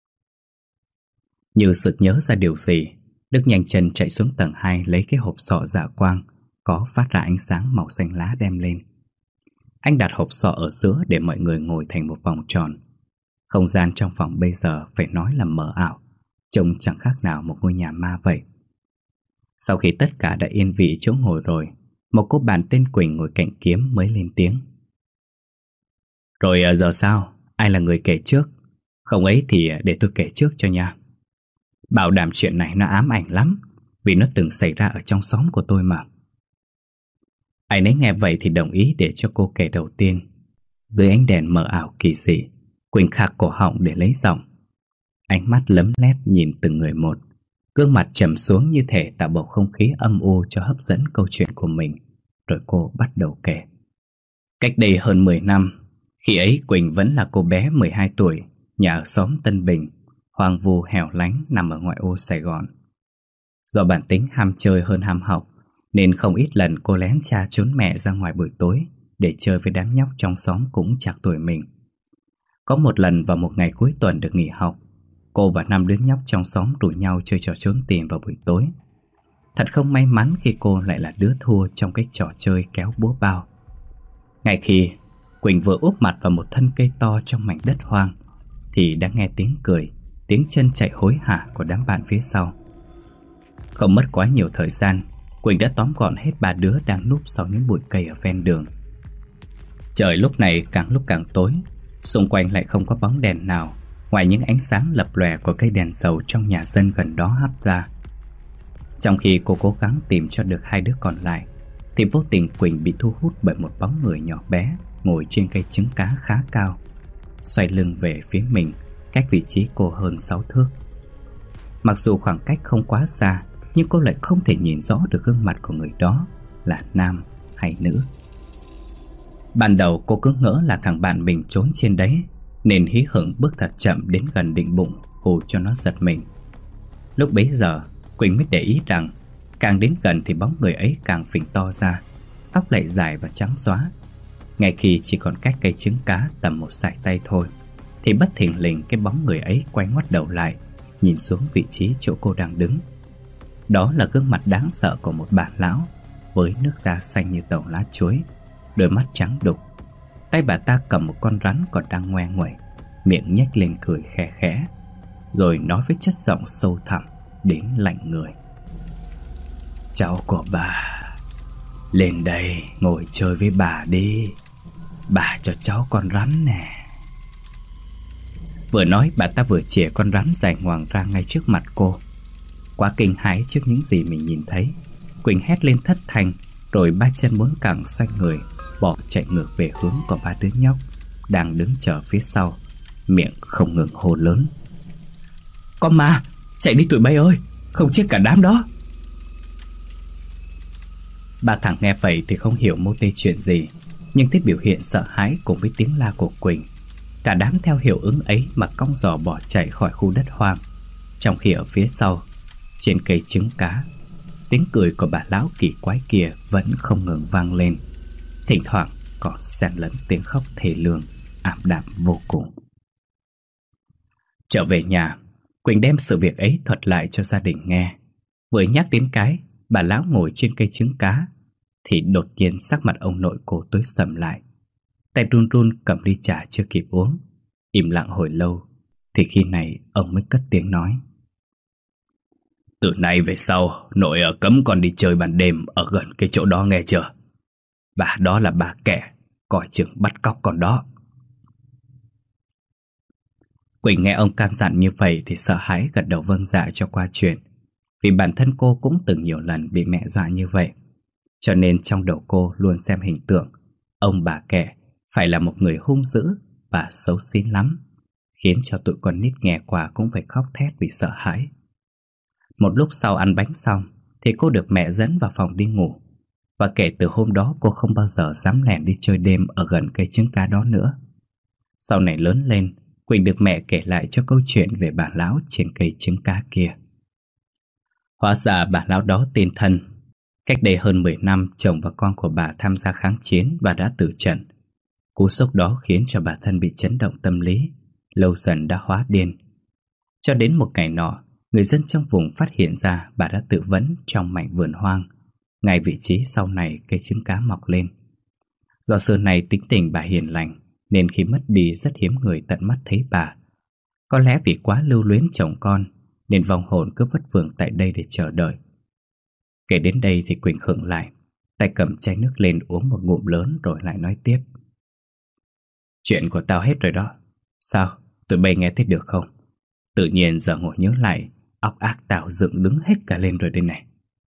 Như sực nhớ ra điều gì, Đức nhanh chân chạy xuống tầng hai lấy cái hộp sọ dạ quang có phát ra ánh sáng màu xanh lá đem lên. Anh đặt hộp sọ ở giữa để mọi người ngồi thành một vòng tròn. Không gian trong phòng bây giờ phải nói là mờ ảo, trông chẳng khác nào một ngôi nhà ma vậy. Sau khi tất cả đã yên vị chỗ ngồi rồi, một cô bạn tên Quỳnh ngồi cạnh Kiếm mới lên tiếng: Rồi giờ sao? Ai là người kể trước? Không ấy thì để tôi kể trước cho nha. Bảo đảm chuyện này nó ám ảnh lắm, vì nó từng xảy ra ở trong xóm của tôi mà. Ai nấy nghe vậy thì đồng ý để cho cô kể đầu tiên. Dưới ánh đèn mờ ảo kỳ dị, Quỳnh khạc cổ họng để lấy giọng. Ánh mắt lấm lét nhìn từng người một, gương mặt trầm xuống như thể tạo bầu không khí âm u cho hấp dẫn câu chuyện của mình. Rồi cô bắt đầu kể. Cách đây hơn mười năm, khi ấy Quỳnh vẫn là cô bé mười hai tuổi, nhà ở xóm Tân Bình, hoang vu hẻo lánh nằm ở ngoại ô Sài Gòn. Do bản tính ham chơi hơn ham học, nên không ít lần cô lén cha trốn mẹ ra ngoài buổi tối để chơi với đám nhóc trong xóm cũng chạc tuổi mình. Có một lần vào một ngày cuối tuần được nghỉ học, cô và năm đứa nhóc trong xóm rủ nhau chơi trò trốn tìm vào buổi tối. Thật không may mắn khi cô lại là đứa thua trong cái trò chơi kéo búa bao. Ngay khi Quỳnh vừa úp mặt vào một thân cây to trong mảnh đất hoang thì đã nghe tiếng cười, tiếng chân chạy hối hả của đám bạn phía sau. Không mất quá nhiều thời gian, Quỳnh đã tóm gọn hết ba đứa đang núp sau những bụi cây ở ven đường. Trời lúc này càng lúc càng tối, xung quanh lại không có bóng đèn nào ngoài những ánh sáng lập lòe của cây đèn dầu trong nhà dân gần đó hắt ra. Trong khi cô cố gắng tìm cho được hai đứa còn lại thì vô tình Quỳnh bị thu hút bởi một bóng người nhỏ bé ngồi trên cây trứng cá khá cao, xoay lưng về phía mình, cách vị trí cô hơn sáu thước. Mặc dù khoảng cách không quá xa, nhưng cô lại không thể nhìn rõ được gương mặt của người đó là nam hay nữ. Ban đầu cô cứ ngỡ là thằng bạn mình trốn trên đấy, nên hí hửng bước thật chậm đến gần định bụng, hù cho nó giật mình. Lúc bấy giờ Quỳnh mới để ý rằng càng đến gần thì bóng người ấy càng phình to ra, tóc lại dài và trắng xóa. Ngay khi chỉ còn cách cây trứng cá tầm một sải tay thôi thì bất thình lình cái bóng người ấy quay ngoắt đầu lại, nhìn xuống vị trí chỗ cô đang đứng. Đó là gương mặt đáng sợ của một bà lão với nước da xanh như tàu lá chuối, đôi mắt trắng đục. Tay bà ta cầm một con rắn còn đang ngoe nguẩy, miệng nhếch lên cười khẽ khẽ, rồi nói với chất giọng sâu thẳm đến lạnh người: "Cháu của bà, lên đây ngồi chơi với bà đi. Bà cho cháu con rắn nè." Vừa nói bà ta vừa chìa con rắn dài ngoằng ra ngay trước mặt cô. Quá kinh hãi trước những gì mình nhìn thấy, Quỳnh hét lên thất thanh, rồi ba chân bốn cẳng xoay người bỏ chạy ngược về hướng của ba đứa nhóc đang đứng chờ phía sau, miệng không ngừng hô lớn: "Con ma! Chạy đi tụi bay ơi! Không chết cả đám đó!" Ba thằng nghe vậy thì không hiểu mô tê chuyện gì, nhưng thấy biểu hiện sợ hãi cùng với tiếng la của Quỳnh, cả đám theo hiệu ứng ấy mà cong giò bỏ chạy khỏi khu đất hoang. Trong khi ở phía sau, trên cây trứng cá, tiếng cười của bà lão kỳ quái kia vẫn không ngừng vang lên, thỉnh thoảng còn xen lẫn tiếng khóc thê lương, ảm đạm vô cùng. Trở về nhà, Quỳnh đem sự việc ấy thuật lại cho gia đình nghe. Vừa nhắc đến cái bà lão ngồi trên cây trứng cá thì đột nhiên sắc mặt ông nội cô tối sầm lại. Tay run run cầm ly trà chưa kịp uống. Im lặng hồi lâu thì khi này ông mới cất tiếng nói: "Từ nay về sau, nội ở cấm con đi chơi ban đêm ở gần cái chỗ đó nghe chưa? Bà đó là bà kẻ, coi chừng bắt cóc con đó." Quỳnh nghe ông can dặn như vậy thì sợ hãi gật đầu vâng dạ cho qua chuyện. Vì bản thân cô cũng từng nhiều lần bị mẹ dọa như vậy, cho nên trong đầu cô luôn xem hình tượng ông bà kẻ phải là một người hung dữ và xấu xí lắm, khiến cho tụi con nít nghe qua cũng phải khóc thét vì sợ hãi. Một lúc sau ăn bánh xong thì cô được mẹ dẫn vào phòng đi ngủ. Và kể từ hôm đó cô không bao giờ dám lẻn đi chơi đêm ở gần cây trứng cá đó nữa. Sau này lớn lên, Quỳnh được mẹ kể lại cho câu chuyện về bà lão trên cây trứng cá kia. Hóa ra bà lão đó tên Thân. Cách đây hơn mười năm, chồng và con của bà tham gia kháng chiến và đã tử trận. Cú sốc đó khiến cho bà Thân bị chấn động tâm lý, lâu dần đã hóa điên. Cho đến một ngày nọ, người dân trong vùng phát hiện ra bà đã tự vẫn trong mảnh vườn hoang, ngay vị trí sau này cây trứng cá mọc lên. Do xưa này tính tình bà hiền lành, nên khi mất đi rất hiếm người tận mắt thấy bà. Có lẽ vì quá lưu luyến chồng con, nên vong hồn cứ vất vưởng tại đây để chờ đợi. Kể đến đây thì Quỳnh khựng lại, tay cầm chai nước lên uống một ngụm lớn rồi lại nói tiếp: "Chuyện của tao hết rồi đó. Sao, tụi bay nghe thấy được không? Tự nhiên giờ ngồi nhớ lại, óc ác tao dựng đứng hết cả lên rồi đây này."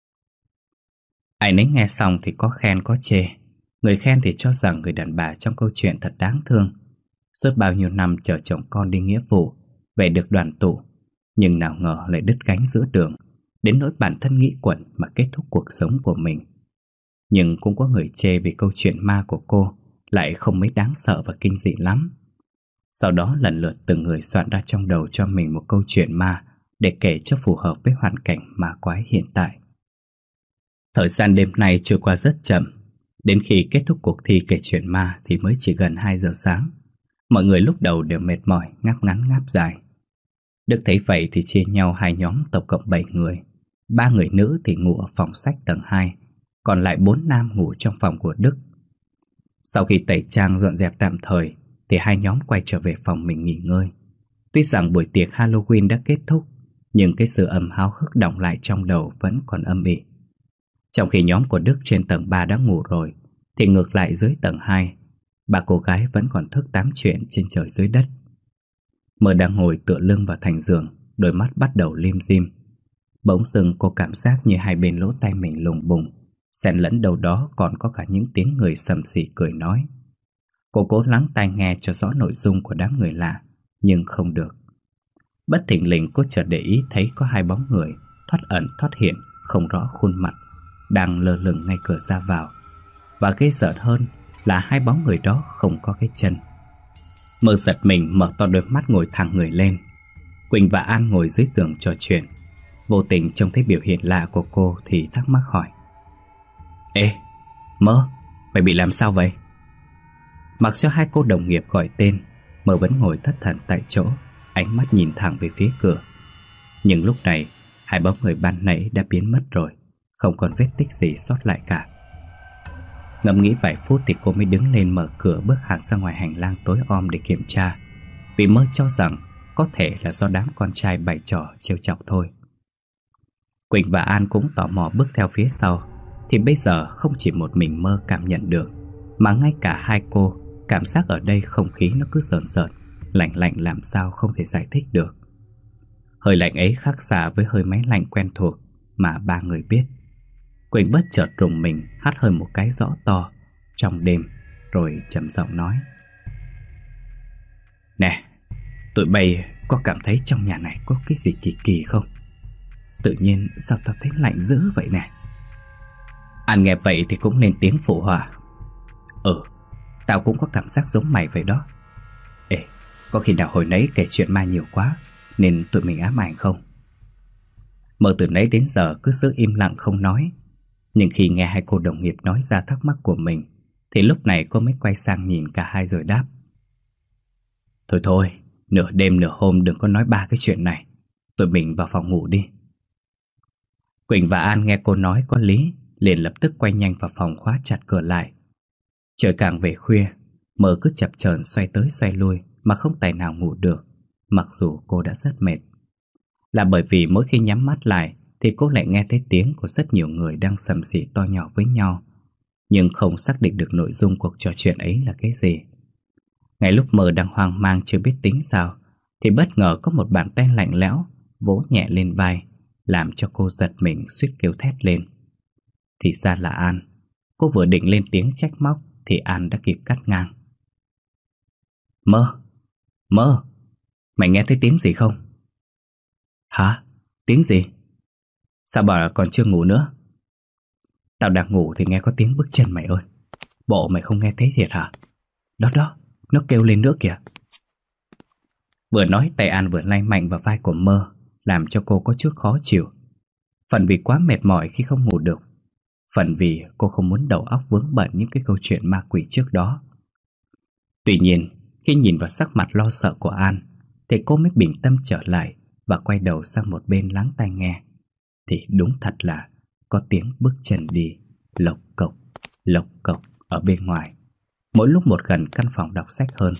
Ai nấy nghe xong thì có khen có chê. Người khen thì cho rằng người đàn bà trong câu chuyện thật đáng thương. Suốt bao nhiêu năm chờ chồng con đi nghĩa vụ, về được đoàn tụ, nhưng nào ngờ lại đứt gánh giữa đường, đến nỗi bản thân nghĩ quẩn mà kết thúc cuộc sống của mình. Nhưng cũng có người chê vì câu chuyện ma của cô lại không mấy đáng sợ và kinh dị lắm. Sau đó lần lượt từng người soạn ra trong đầu cho mình một câu chuyện ma để kể cho phù hợp với hoàn cảnh ma quái hiện tại. Thời gian đêm nay trôi qua rất chậm. Đến khi kết thúc cuộc thi kể chuyện ma thì mới chỉ gần hai giờ sáng. Mọi người lúc đầu đều mệt mỏi, ngáp ngắn ngáp dài. Đức thấy vậy thì chia nhau hai nhóm tổng cộng bảy người. Ba người nữ thì ngủ ở phòng sách tầng hai, còn lại bốn nam ngủ trong phòng của Đức. Sau khi tẩy trang dọn dẹp tạm thời thì hai nhóm quay trở về phòng mình nghỉ ngơi. Tuy rằng buổi tiệc Halloween đã kết thúc, nhưng cái sự ầm háo hức đọng lại trong đầu vẫn còn âm ỉ. Trong khi nhóm của Đức trên tầng ba đã ngủ rồi, thì ngược lại dưới tầng hai, ba cô gái vẫn còn thức tám chuyện trên trời dưới đất. Mơ đang ngồi tựa lưng vào thành giường, đôi mắt bắt đầu lim dim. Bỗng dưng cô cảm giác như hai bên lỗ tai mình lùng bùng, xen lẫn đâu đó còn có cả những tiếng người xầm xì cười nói. Cô cố lắng tai nghe cho rõ nội dung của đám người lạ, nhưng không được. Bất thình lình cô chợt để ý thấy có hai bóng người thoát ẩn thoát hiện, không rõ khuôn mặt, đang lơ lửng ngay cửa ra vào. Và ghê sợ hơn là hai bóng người đó không có cái chân. Mơ giật mình mở to đôi mắt ngồi thẳng người lên. Quỳnh và An ngồi dưới giường trò chuyện. Vô tình trông thấy biểu hiện lạ của cô thì thắc mắc hỏi: Ê, Mơ, mày bị làm sao vậy? Mặc cho hai cô đồng nghiệp gọi tên, Mơ vẫn ngồi thất thần tại chỗ, ánh mắt nhìn thẳng về phía cửa. Nhưng lúc này, hai bóng người ban nãy đã biến mất rồi, không còn vết tích gì sót lại cả. Ngẫm nghĩ vài phút thì cô mới đứng lên mở cửa bước hẳn ra ngoài hành lang tối om để kiểm tra, vì Mơ cho rằng có thể là do đám con trai bày trò trêu chọc thôi. Quỳnh và An cũng tò mò bước theo phía sau, thì bây giờ không chỉ một mình Mơ cảm nhận được, mà ngay cả hai cô cảm giác ở đây không khí nó cứ sờn sợn, lạnh lạnh làm sao không thể giải thích được. Hơi lạnh ấy khác xa với hơi máy lạnh quen thuộc mà ba người biết. Quỳnh bất chợt rùng mình hắt hơi một cái rõ to trong đêm, rồi trầm giọng nói: Nè, tụi bay có cảm thấy trong nhà này có cái gì kỳ kỳ không? Tự nhiên sao tao thấy lạnh dữ vậy nè? An nghe vậy thì cũng lên tiếng phụ họa: Ừ, tao cũng có cảm giác giống mày vậy đó. Ê, có khi nào hồi nãy kể chuyện ma nhiều quá nên tụi mình ám ảnh không? Mơ từ nãy đến giờ cứ giữ im lặng không nói, nhưng khi nghe hai cô đồng nghiệp nói ra thắc mắc của mình thì lúc này cô mới quay sang nhìn cả hai rồi đáp: Thôi thôi, nửa đêm nửa hôm đừng có nói ba cái chuyện này, tụi mình vào phòng ngủ đi. Quỳnh và An nghe cô nói có lý, liền lập tức quay nhanh vào phòng khóa chặt cửa lại. Trời càng về khuya, Mơ cứ chập chờn xoay tới xoay lui mà không tài nào ngủ được, mặc dù cô đã rất mệt. Là bởi vì mỗi khi nhắm mắt lại thì cô lại nghe thấy tiếng của rất nhiều người đang sầm xì to nhỏ với nhau, nhưng không xác định được nội dung cuộc trò chuyện ấy là cái gì. Ngay lúc Mơ đang hoang mang chưa biết tính sao, thì bất ngờ có một bàn tay lạnh lẽo vỗ nhẹ lên vai, làm cho cô giật mình suýt kêu thét lên. Thì ra là An. Cô vừa định lên tiếng trách móc thì An đã kịp cắt ngang: Mơ, Mơ, mày nghe thấy tiếng gì không? Hả? Tiếng gì? Sao bảo là còn chưa ngủ nữa? Tao đang ngủ thì nghe có tiếng bước chân mày ơi. Bộ mày không nghe thấy thiệt hả? Đó đó, nó kêu lên nữa kìa. Vừa nói tay An vừa lay mạnh vào vai của Mơ, làm cho cô có chút khó chịu. Phần vì quá mệt mỏi khi không ngủ được, phần vì cô không muốn đầu óc vướng bận những cái câu chuyện ma quỷ trước đó. Tuy nhiên, khi nhìn vào sắc mặt lo sợ của An thì cô mới bình tâm trở lại và quay đầu sang một bên lắng tai nghe. Thì đúng thật là có tiếng bước chân đi lộc cộc, lộc cộc ở bên ngoài, mỗi lúc một gần căn phòng đọc sách hơn.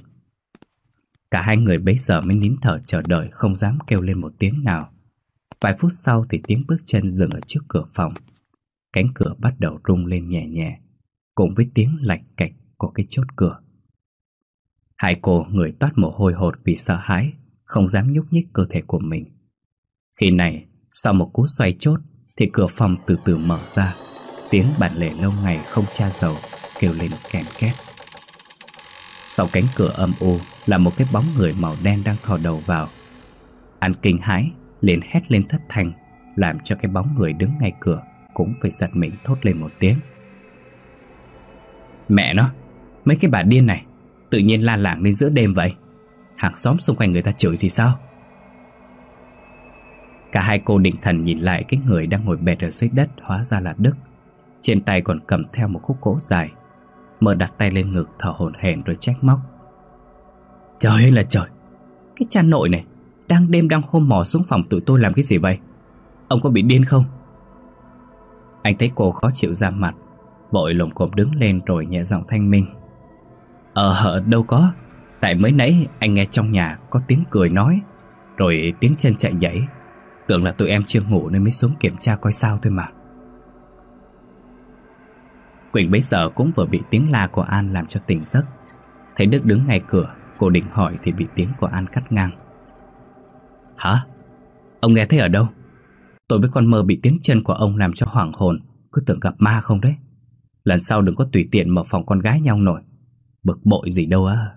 Cả hai người bấy giờ mới nín thở chờ đợi, không dám kêu lên một tiếng nào. Vài phút sau thì tiếng bước chân dừng ở trước cửa phòng. Cánh cửa bắt đầu rung lên nhẹ nhẹ, cùng với tiếng lạch cạch của cái chốt cửa. Hai cô người toát mồ hôi hột vì sợ hãi, không dám nhúc nhích cơ thể của mình. Khi này, sau một cú xoay chốt thì cửa phòng từ từ mở ra. Tiếng bản lề lâu ngày không tra dầu kêu lên kèn két. Sau cánh cửa âm u là một cái bóng người màu đen đang thò đầu vào. An kinh hãi liền hét lên thất thanh, làm cho cái bóng người đứng ngay cửa cũng phải giật mình thốt lên một tiếng: Mẹ nó, mấy cái bà điên này tự nhiên la làng lên giữa đêm vậy. Hàng xóm xung quanh người ta chửi thì sao? Cả hai cô định thần nhìn lại cái người đang ngồi bệt ở dưới đất, hóa ra là Đức. Trên tay còn cầm theo một khúc gỗ dài. Mơ đặt tay lên ngực thở hổn hển rồi trách móc: Trời ơi là trời, cái cha nội này đang đêm đang hôm mò xuống phòng tụi tôi làm cái gì vậy? Ông có bị điên không? Anh thấy cô khó chịu ra mặt, vội lồm cồm đứng lên rồi nhẹ giọng thanh minh. Ờ đâu có, tại mới nãy anh nghe trong nhà có tiếng cười nói, rồi tiếng chân chạy nhảy. Tưởng là tụi em chưa ngủ nên mới xuống kiểm tra coi sao thôi mà. Quỳnh bấy giờ cũng vừa bị tiếng la của An làm cho tỉnh giấc. Thấy Đức đứng ngay cửa, cô định hỏi thì bị tiếng của An cắt ngang. Hả? Ông nghe thấy ở đâu? Tôi với con mơ bị tiếng chân của ông làm cho hoảng hồn, cứ tưởng gặp ma không đấy. Lần sau đừng có tùy tiện mở phòng con gái nhau nổi. Bực bội gì đâu á.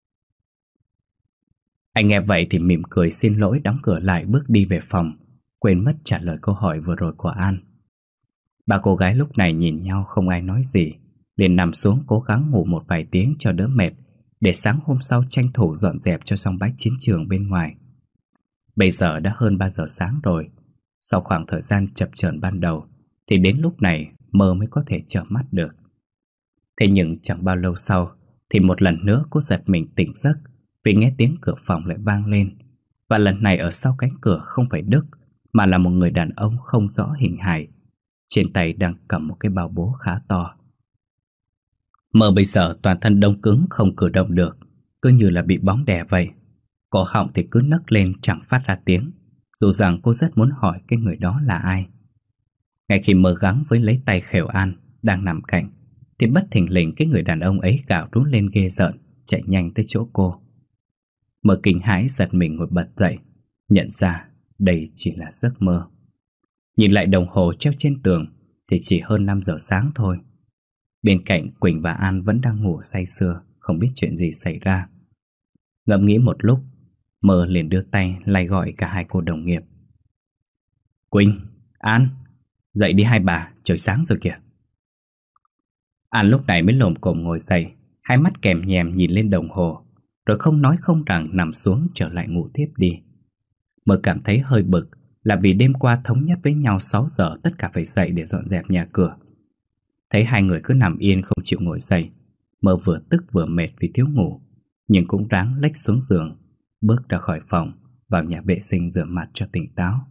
Anh nghe vậy thì mỉm cười xin lỗi, đóng cửa lại bước đi về phòng, quên mất trả lời câu hỏi vừa rồi của An. Ba cô gái lúc này nhìn nhau không ai nói gì, liền nằm xuống cố gắng ngủ một vài tiếng cho đỡ mệt, để sáng hôm sau tranh thủ dọn dẹp cho xong bãi chiến trường bên ngoài. Bây giờ đã hơn ba giờ sáng rồi. Sau khoảng thời gian chập chờn ban đầu thì đến lúc này Mơ mới có thể chợp mắt được. Thế nhưng chẳng bao lâu sau thì một lần nữa cô giật mình tỉnh giấc vì nghe tiếng cửa phòng lại vang lên. Và lần này ở sau cánh cửa không phải Đức, mà là một người đàn ông không rõ hình hài, trên tay đang cầm một cái bao bố khá to. Mơ bây giờ toàn thân đông cứng không cử động được, cứ như là bị bóng đè vậy. Cổ họng thì cứ nấc lên chẳng phát ra tiếng, dù rằng cô rất muốn hỏi cái người đó là ai. Ngay khi Mơ gắng với lấy tay khều An đang nằm cạnh, thì bất thình lình cái người đàn ông ấy gào rú lên ghê rợn, chạy nhanh tới chỗ cô. Mơ kinh hãi giật mình ngồi bật dậy, nhận ra đây chỉ là giấc mơ. Nhìn lại đồng hồ treo trên tường thì chỉ hơn năm giờ sáng thôi. Bên cạnh Quỳnh và An vẫn đang ngủ say sưa, không biết chuyện gì xảy ra. Ngẫm nghĩ một lúc, Mơ liền đưa tay lay gọi cả hai cô đồng nghiệp. Quỳnh, An, dậy đi hai bà, trời sáng rồi kìa. An lúc này mới lồm cồm ngồi dậy, hai mắt kèm nhèm nhìn lên đồng hồ, rồi không nói không rằng nằm xuống trở lại ngủ tiếp đi. Mơ cảm thấy hơi bực là vì đêm qua thống nhất với nhau sáu giờ tất cả phải dậy để dọn dẹp nhà cửa. Thấy hai người cứ nằm yên không chịu ngồi dậy, Mơ vừa tức vừa mệt vì thiếu ngủ, nhưng cũng ráng lếch xuống giường, bước ra khỏi phòng, vào nhà vệ sinh rửa mặt cho tỉnh táo.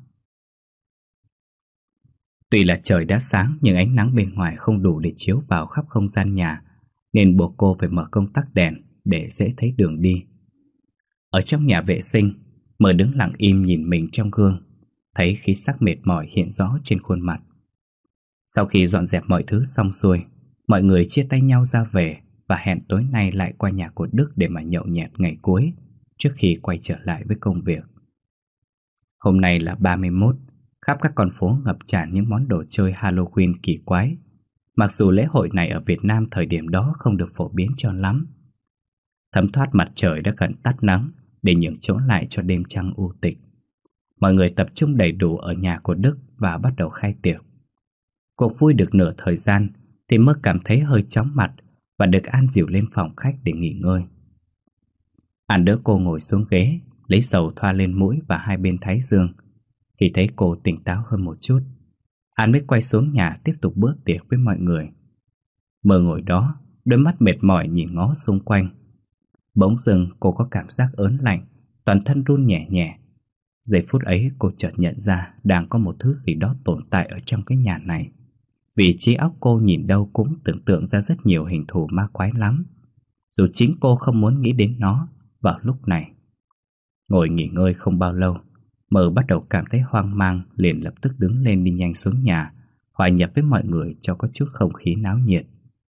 Tuy là trời đã sáng nhưng ánh nắng bên ngoài không đủ để chiếu vào khắp không gian nhà, nên buộc cô phải mở công tắc đèn để dễ thấy đường đi. Ở trong nhà vệ sinh, Mơ đứng lặng im nhìn mình trong gương, thấy khí sắc mệt mỏi hiện rõ trên khuôn mặt. Sau khi dọn dẹp mọi thứ xong xuôi, mọi người chia tay nhau ra về và hẹn tối nay lại qua nhà của Đức để mà nhậu nhẹt ngày cuối, trước khi quay trở lại với công việc. Hôm nay là ba mươi mốt, khắp các con phố ngập tràn những món đồ chơi Halloween kỳ quái, mặc dù lễ hội này ở Việt Nam thời điểm đó không được phổ biến cho lắm. Thấm thoát mặt trời đã gần tắt nắng để nhường chỗ lại cho đêm trăng u tịch. Mọi người tập trung đầy đủ ở nhà của Đức và bắt đầu khai tiệc. Cuộc vui được nửa thời gian thì Mơ cảm thấy hơi chóng mặt và được An dìu lên phòng khách để nghỉ ngơi. An đỡ cô ngồi xuống ghế, lấy dầu thoa lên mũi và hai bên thái dương. Khi thấy cô tỉnh táo hơn một chút, An mới quay xuống nhà tiếp tục bữa tiệc với mọi người. Mơ ngồi đó, đôi mắt mệt mỏi nhìn ngó xung quanh. Bỗng dưng cô có cảm giác ớn lạnh, toàn thân run nhẹ nhẹ. Giây phút ấy cô chợt nhận ra đang có một thứ gì đó tồn tại ở trong cái nhà này, vì trí óc cô nhìn đâu cũng tưởng tượng ra rất nhiều hình thù ma quái lắm, dù chính cô không muốn nghĩ đến nó vào lúc này. Ngồi nghỉ ngơi không bao lâu, Mơ bắt đầu cảm thấy hoang mang, liền lập tức đứng lên đi nhanh xuống nhà, hòa nhập với mọi người cho có chút không khí náo nhiệt.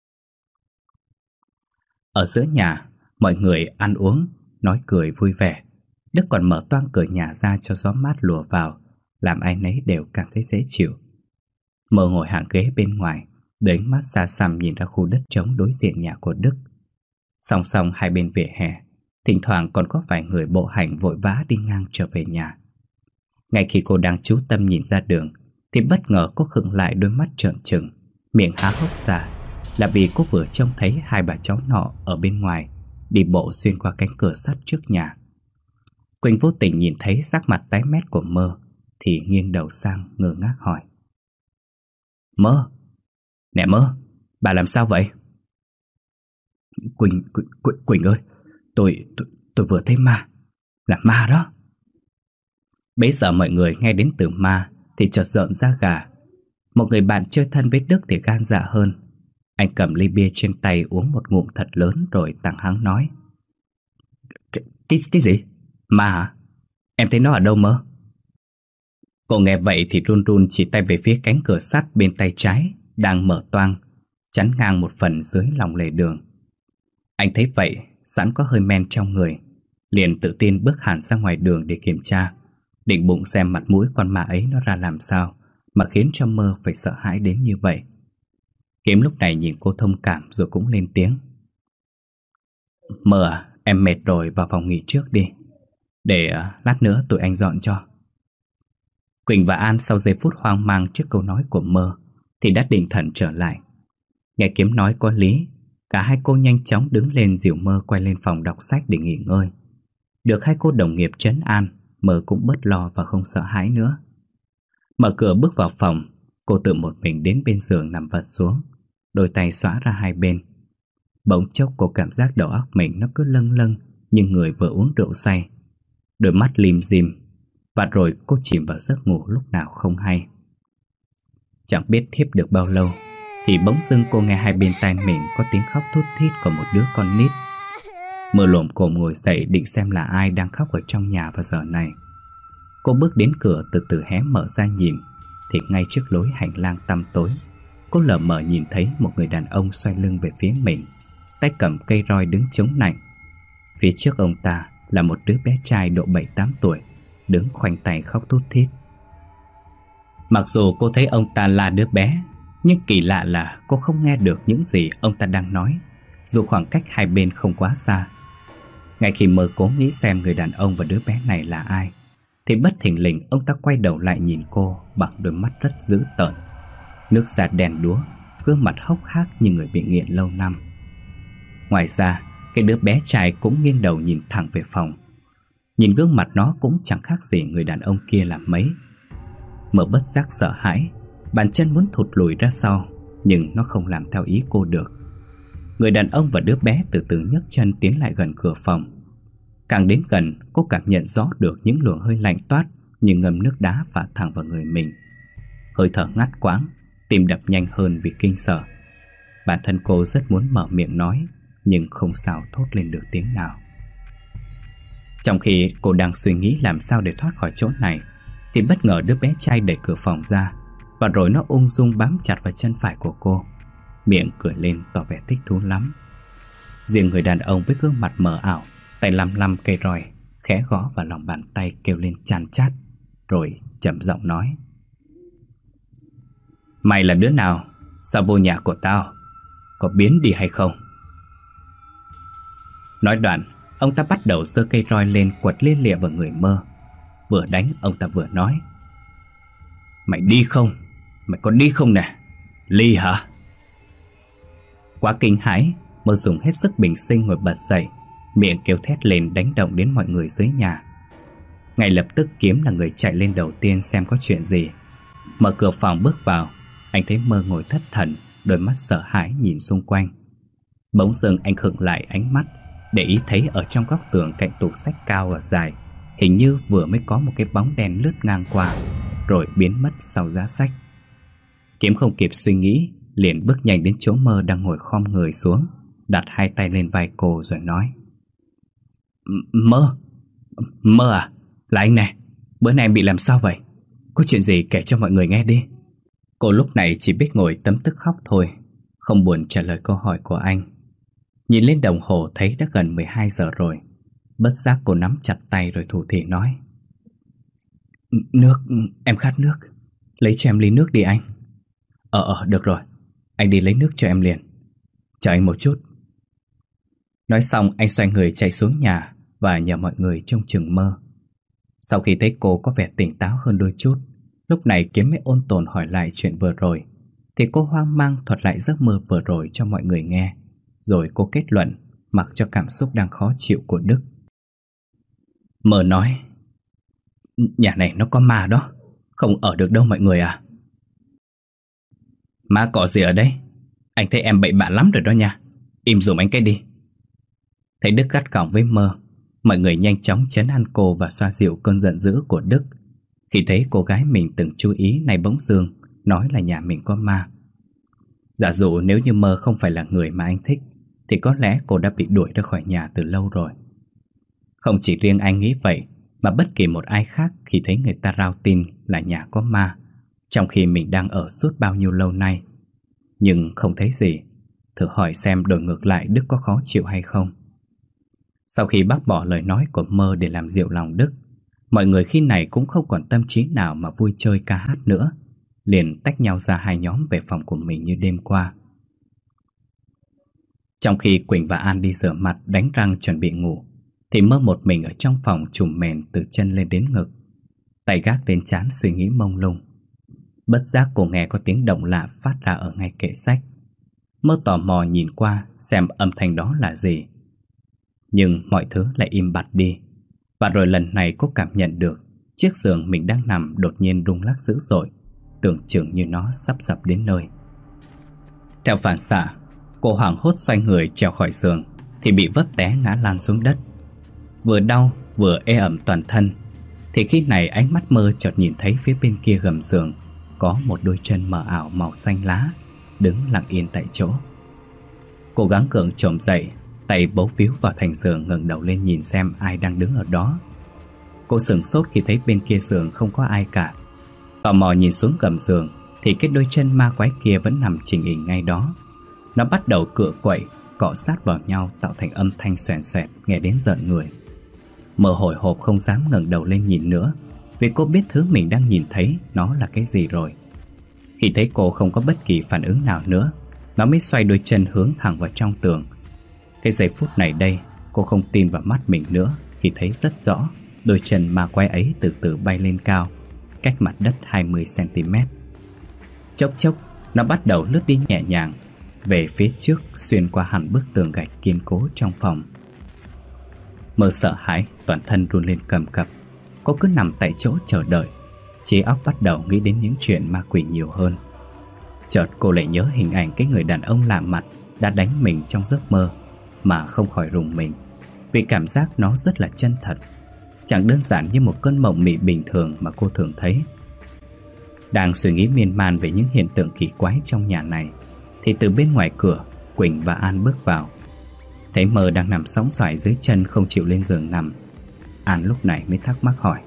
Ở giữa nhà, mọi người ăn uống, nói cười vui vẻ. Đức còn mở toang cửa nhà ra cho gió mát lùa vào, làm ai nấy đều cảm thấy dễ chịu. Mơ ngồi hàng ghế bên ngoài, đưa ánh mắt xa xăm nhìn ra khu đất trống đối diện nhà của Đức. Song song hai bên vỉa hè, thỉnh thoảng còn có vài người bộ hành vội vã đi ngang trở về nhà. Ngay khi cô đang chú tâm nhìn ra đường thì bất ngờ cô khựng lại, đôi mắt trợn trừng, miệng há hốc ra, là vì cô vừa trông thấy hai bà cháu nọ ở bên ngoài đi bộ xuyên qua cánh cửa sắt trước nhà. Quỳnh vô tình nhìn thấy sắc mặt tái mét của Mơ thì nghiêng đầu sang ngơ ngác hỏi: Mơ, nè Mơ, bà làm sao vậy? Quỳnh, Quỳnh, Quỳnh, Quỳnh ơi, tôi, tôi, tôi vừa thấy ma, là ma đó. Bấy giờ mọi người nghe đến từ ma thì chợt rợn da gà. Một người bạn chơi thân với Đức thì gan dạ hơn. Anh cầm ly bia trên tay uống một ngụm thật lớn rồi tằng hắng nói: Cái, cái, cái gì? Ma hả? Em thấy nó ở đâu Mơ? Cô nghe vậy thì run run chỉ tay về phía cánh cửa sắt bên tay trái đang mở toang, chắn ngang một phần dưới lòng lề đường. Anh thấy vậy, sẵn có hơi men trong người, liền tự tin bước hẳn ra ngoài đường để kiểm tra, định bụng xem mặt mũi con ma ấy nó ra làm sao mà khiến cho Mơ phải sợ hãi đến như vậy. Kiếm lúc này nhìn cô thông cảm rồi cũng lên tiếng: Mơ à, em mệt rồi, vào phòng nghỉ trước đi, để uh, lát nữa tụi anh dọn cho. Quỳnh và An sau giây phút hoang mang trước câu nói của Mơ thì đã định thần trở lại. Nghe Kiếm nói có lý, cả hai cô nhanh chóng đứng lên dìu Mơ quay lên phòng đọc sách để nghỉ ngơi. Được hai cô đồng nghiệp trấn an, Mơ cũng bớt lo và không sợ hãi nữa. Mở cửa bước vào phòng, cô tự một mình đến bên giường nằm vật xuống, đôi tay xõa ra hai bên. Bỗng chốc cô cảm giác đầu óc mình nó cứ lâng lâng như người vừa uống rượu say. Đôi mắt lim dim, và rồi cô chìm vào giấc ngủ lúc nào không hay. Chẳng biết thiếp được bao lâu thì bỗng dưng cô nghe hai bên tai mình có tiếng khóc thút thít của một đứa con nít. Mơ lồm cồm ngồi dậy định xem là ai đang khóc ở trong nhà vào giờ này. Cô bước đến cửa từ từ hé mở ra nhìn, thì ngay trước lối hành lang tăm tối, cô lờ mờ nhìn thấy một người đàn ông xoay lưng về phía mình, tay cầm cây roi đứng chống nạnh. Phía trước ông ta là một đứa bé trai độ bảy tám tuổi, đứng khoanh tay khóc thút thít. Mặc dù cô thấy ông ta là đứa bé, nhưng kỳ lạ là cô không nghe được những gì ông ta đang nói, dù khoảng cách hai bên không quá xa. Ngay khi Mơ cố nghĩ xem người đàn ông và đứa bé này là ai, thì bất thình lình ông ta quay đầu lại nhìn cô bằng đôi mắt rất dữ tợn, nước da đen đúa, gương mặt hốc hác như người bị nghiện lâu năm. Ngoài ra, cái đứa bé trai cũng nghiêng đầu nhìn thẳng về phòng. Nhìn gương mặt nó cũng chẳng khác gì người đàn ông kia là mấy. Mơ bất giác sợ hãi, bàn chân muốn thụt lùi ra sau, nhưng nó không làm theo ý cô được. Người đàn ông và đứa bé từ từ nhấc chân tiến lại gần cửa phòng. Càng đến gần, cô cảm nhận rõ được những luồng hơi lạnh toát như ngâm nước đá phả thẳng vào người mình. Hơi thở ngắt quãng, tim đập nhanh hơn vì kinh sợ. Bản thân cô rất muốn mở miệng nói, nhưng không sao thốt lên được tiếng nào. Trong khi cô đang suy nghĩ làm sao để thoát khỏi chỗ này, thì bất ngờ đứa bé trai đẩy cửa phòng ra, và rồi nó ung dung bám chặt vào chân phải của cô, miệng cười lên tỏ vẻ thích thú lắm. Riêng người đàn ông với gương mặt mờ ảo, tay lăm lăm cây roi, khẽ gõ vào lòng bàn tay kêu lên chan chát, rồi trầm giọng nói: Mày là đứa nào? Sao vô nhà của tao? Có biến đi hay không? Nói đoạn, ông ta bắt đầu giơ cây roi lên quật liên lịa vào người Mơ. Vừa đánh ông ta vừa nói: Mày đi không? Mày có đi không nè? Ly hả? Quá kinh hãi, Mơ dùng hết sức bình sinh ngồi bật dậy, miệng kêu thét lên đánh động đến mọi người dưới nhà. Ngay lập tức Kiếm là người chạy lên đầu tiên xem có chuyện gì. Mở cửa phòng bước vào, anh thấy Mơ ngồi thất thần, đôi mắt sợ hãi nhìn xung quanh. Bỗng dưng anh khựng lại ánh mắt, để ý thấy ở trong góc tường cạnh tủ sách cao và dài, hình như vừa mới có một cái bóng đen lướt ngang qua, rồi biến mất sau giá sách. Kiếm không kịp suy nghĩ, liền bước nhanh đến chỗ Mơ đang ngồi khom người xuống, đặt hai tay lên vai cô rồi nói: Mơ, Mơ à, là anh nè, bữa nay em bị làm sao vậy? Có chuyện gì kể cho mọi người nghe đi. Cô lúc này chỉ biết ngồi tấm tức khóc thôi, không buồn trả lời câu hỏi của anh. Nhìn lên đồng hồ thấy đã gần mười hai giờ rồi. Bất giác cô nắm chặt tay rồi thủ thỉ nói: Nước, em khát nước. Lấy cho em ly nước đi anh. Ờ ờ được rồi, anh đi lấy nước cho em liền. Chờ anh một chút. Nói xong anh xoay người chạy xuống nhà và nhờ mọi người trông chừng Mơ. Sau khi thấy cô có vẻ tỉnh táo hơn đôi chút, lúc này Kiếm mới ôn tồn hỏi lại chuyện vừa rồi, thì cô hoang mang thuật lại giấc mơ vừa rồi cho mọi người nghe. Rồi cô kết luận, mặc cho cảm xúc đang khó chịu của Đức. Mơ nói: Nhà này nó có ma đó, không ở được đâu mọi người à. Ma cỏ gì ở đây? Anh thấy em bậy bạ lắm rồi đó nha. Im dùm anh cái đi. Thấy Đức gắt gỏng với Mơ, mọi người nhanh chóng trấn an cô và xoa dịu cơn giận dữ của Đức, khi thấy cô gái mình từng chú ý nay bỗng dưng nói là nhà mình có ma. Giả dụ nếu như Mơ không phải là người mà anh thích thì có lẽ cô đã bị đuổi ra khỏi nhà từ lâu rồi. Không chỉ riêng anh nghĩ vậy, mà bất kỳ một ai khác khi thấy người ta rao tin là nhà có ma, trong khi mình đang ở suốt bao nhiêu lâu nay, nhưng không thấy gì, thử hỏi xem đổi ngược lại Đức có khó chịu hay không. Sau khi bác bỏ lời nói của Mơ để làm dịu lòng Đức, mọi người khi này cũng không còn tâm trí nào mà vui chơi ca hát nữa, liền tách nhau ra hai nhóm về phòng của mình như đêm qua. Trong khi Quỳnh và An đi rửa mặt, đánh răng chuẩn bị ngủ, thì Mơ một mình ở trong phòng trùm mền từ chân lên đến ngực, tay gác lên trán suy nghĩ mông lung. Bất giác cô nghe có tiếng động lạ phát ra ở ngay kệ sách. Mơ tò mò nhìn qua xem âm thanh đó là gì, nhưng mọi thứ lại im bặt đi. Và rồi lần này cô cảm nhận được chiếc giường mình đang nằm đột nhiên rung lắc dữ dội, tưởng chừng như nó sắp sập đến nơi. Theo phản xạ, cô hoảng hốt xoay người trèo khỏi giường thì bị vấp té ngã lăn xuống đất, vừa đau vừa ê ẩm toàn thân. Thì khi này ánh mắt Mơ chợt nhìn thấy phía bên kia gầm giường có một đôi chân mờ ảo màu xanh lá đứng lặng yên tại chỗ. Cô gắng gượng chồm dậy, tay bấu víu vào thành giường, ngẩng đầu lên nhìn xem ai đang đứng ở đó. Cô sửng sốt khi thấy bên kia giường không có ai cả. Tò mò nhìn xuống gầm giường thì cái đôi chân ma quái kia vẫn nằm chình ình ngay đó. Nó bắt đầu cựa quậy, cọ sát vào nhau tạo thành âm thanh xoèn xoẹt nghe đến rợn người. Mơ hồi hộp không dám ngẩng đầu lên nhìn nữa, vì cô biết thứ mình đang nhìn thấy nó là cái gì rồi. Khi thấy cô không có bất kỳ phản ứng nào nữa, nó mới xoay đôi chân hướng thẳng vào trong tường. Cái giây phút này đây, cô không tin vào mắt mình nữa khi thấy rất rõ đôi chân ma quái ấy từ từ bay lên cao, cách mặt đất hai mươi xăng ti mét. Chốc chốc, nó bắt đầu lướt đi nhẹ nhàng về phía trước, xuyên qua hẳn bức tường gạch kiên cố trong phòng. Mơ sợ hãi, toàn thân run lên cầm cập. Cô cứ nằm tại chỗ chờ đợi, trí óc bắt đầu nghĩ đến những chuyện ma quỷ nhiều hơn. Chợt cô lại nhớ hình ảnh cái người đàn ông lạ mặt đã đánh mình trong giấc mơ, mà không khỏi rùng mình, vì cảm giác nó rất là chân thật, chẳng đơn giản như một cơn mộng mị bình thường mà cô thường thấy. Đang suy nghĩ miên man về những hiện tượng kỳ quái trong nhà này, thì từ bên ngoài cửa, Quỳnh và An bước vào. Thấy Mơ đang nằm sóng xoài dưới chân không chịu lên giường nằm, An lúc này mới thắc mắc hỏi: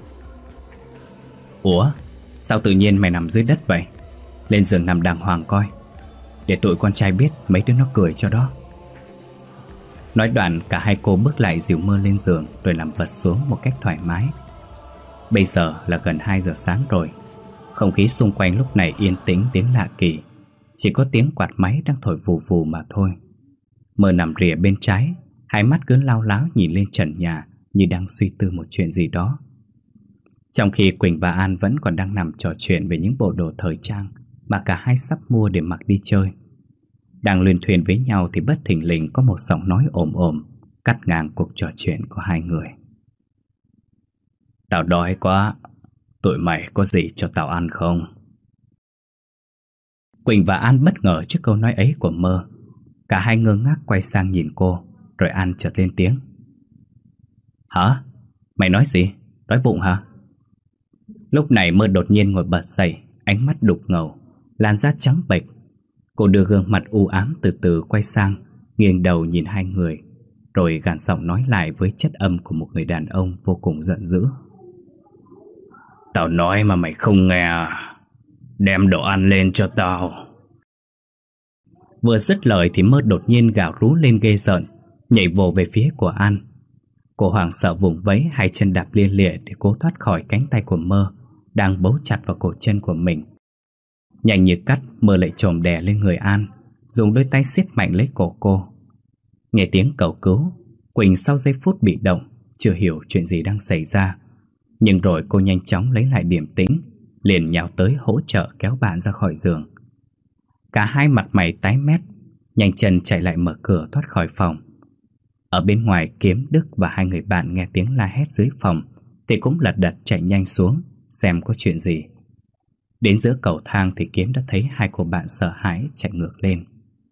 "Ủa, sao tự nhiên mày nằm dưới đất vậy? Lên giường nằm đàng hoàng coi, để tụi con trai biết mấy đứa nó cười cho đó." Nói đoạn, cả hai cô bước lại dìu Mơ lên giường rồi nằm vật xuống một cách thoải mái. Bây giờ là gần hai giờ sáng rồi. Không khí xung quanh lúc này yên tĩnh đến lạ kỳ, chỉ có tiếng quạt máy đang thổi vù vù mà thôi. Mơ nằm rìa bên trái, hai mắt cứ lao láo nhìn lên trần nhà như đang suy tư một chuyện gì đó. Trong khi Quỳnh và An vẫn còn đang nằm trò chuyện về những bộ đồ thời trang mà cả hai sắp mua để mặc đi chơi. Đang luyên thuyên với nhau thì bất thình lình có một giọng nói ồm ồm cắt ngang cuộc trò chuyện của hai người: "Tao đói quá, tụi mày có gì cho tao ăn không?" Quỳnh và An bất ngờ trước câu nói ấy của Mơ. Cả hai ngơ ngác quay sang nhìn cô, rồi An chợt lên tiếng: "Hả? Mày nói gì? Đói bụng hả?" Lúc này Mơ đột nhiên ngồi bật dậy, ánh mắt đục ngầu, làn da trắng bệch. Cô đưa gương mặt u ám từ từ quay sang, nghiêng đầu nhìn hai người, rồi gằn giọng nói lại với chất âm của một người đàn ông vô cùng giận dữ: "Tao nói mà mày không nghe à? Đem đồ ăn lên cho tao." Vừa dứt lời thì Mơ đột nhiên gào rú lên ghê rợn, nhảy vồ về phía của An. Cô hoảng sợ vùng vẫy hai chân đạp lia lịa để cố thoát khỏi cánh tay của Mơ đang bấu chặt vào cổ chân của mình. Nhanh như cắt, Mơ lại chồm đè lên người An, dùng đôi tay siết mạnh lấy cổ cô. Nghe tiếng cầu cứu, Quỳnh sau giây phút bị động, chưa hiểu chuyện gì đang xảy ra. Nhưng rồi cô nhanh chóng lấy lại điềm tĩnh, liền nhào tới hỗ trợ kéo bạn ra khỏi giường. Cả hai mặt mày tái mét, nhanh chân chạy lại mở cửa thoát khỏi phòng. Ở bên ngoài, Kiếm, Đức và hai người bạn nghe tiếng la hét dưới phòng thì cũng lật đật chạy nhanh xuống xem có chuyện gì. Đến giữa cầu thang thì Kiếm đã thấy hai cô bạn sợ hãi chạy ngược lên.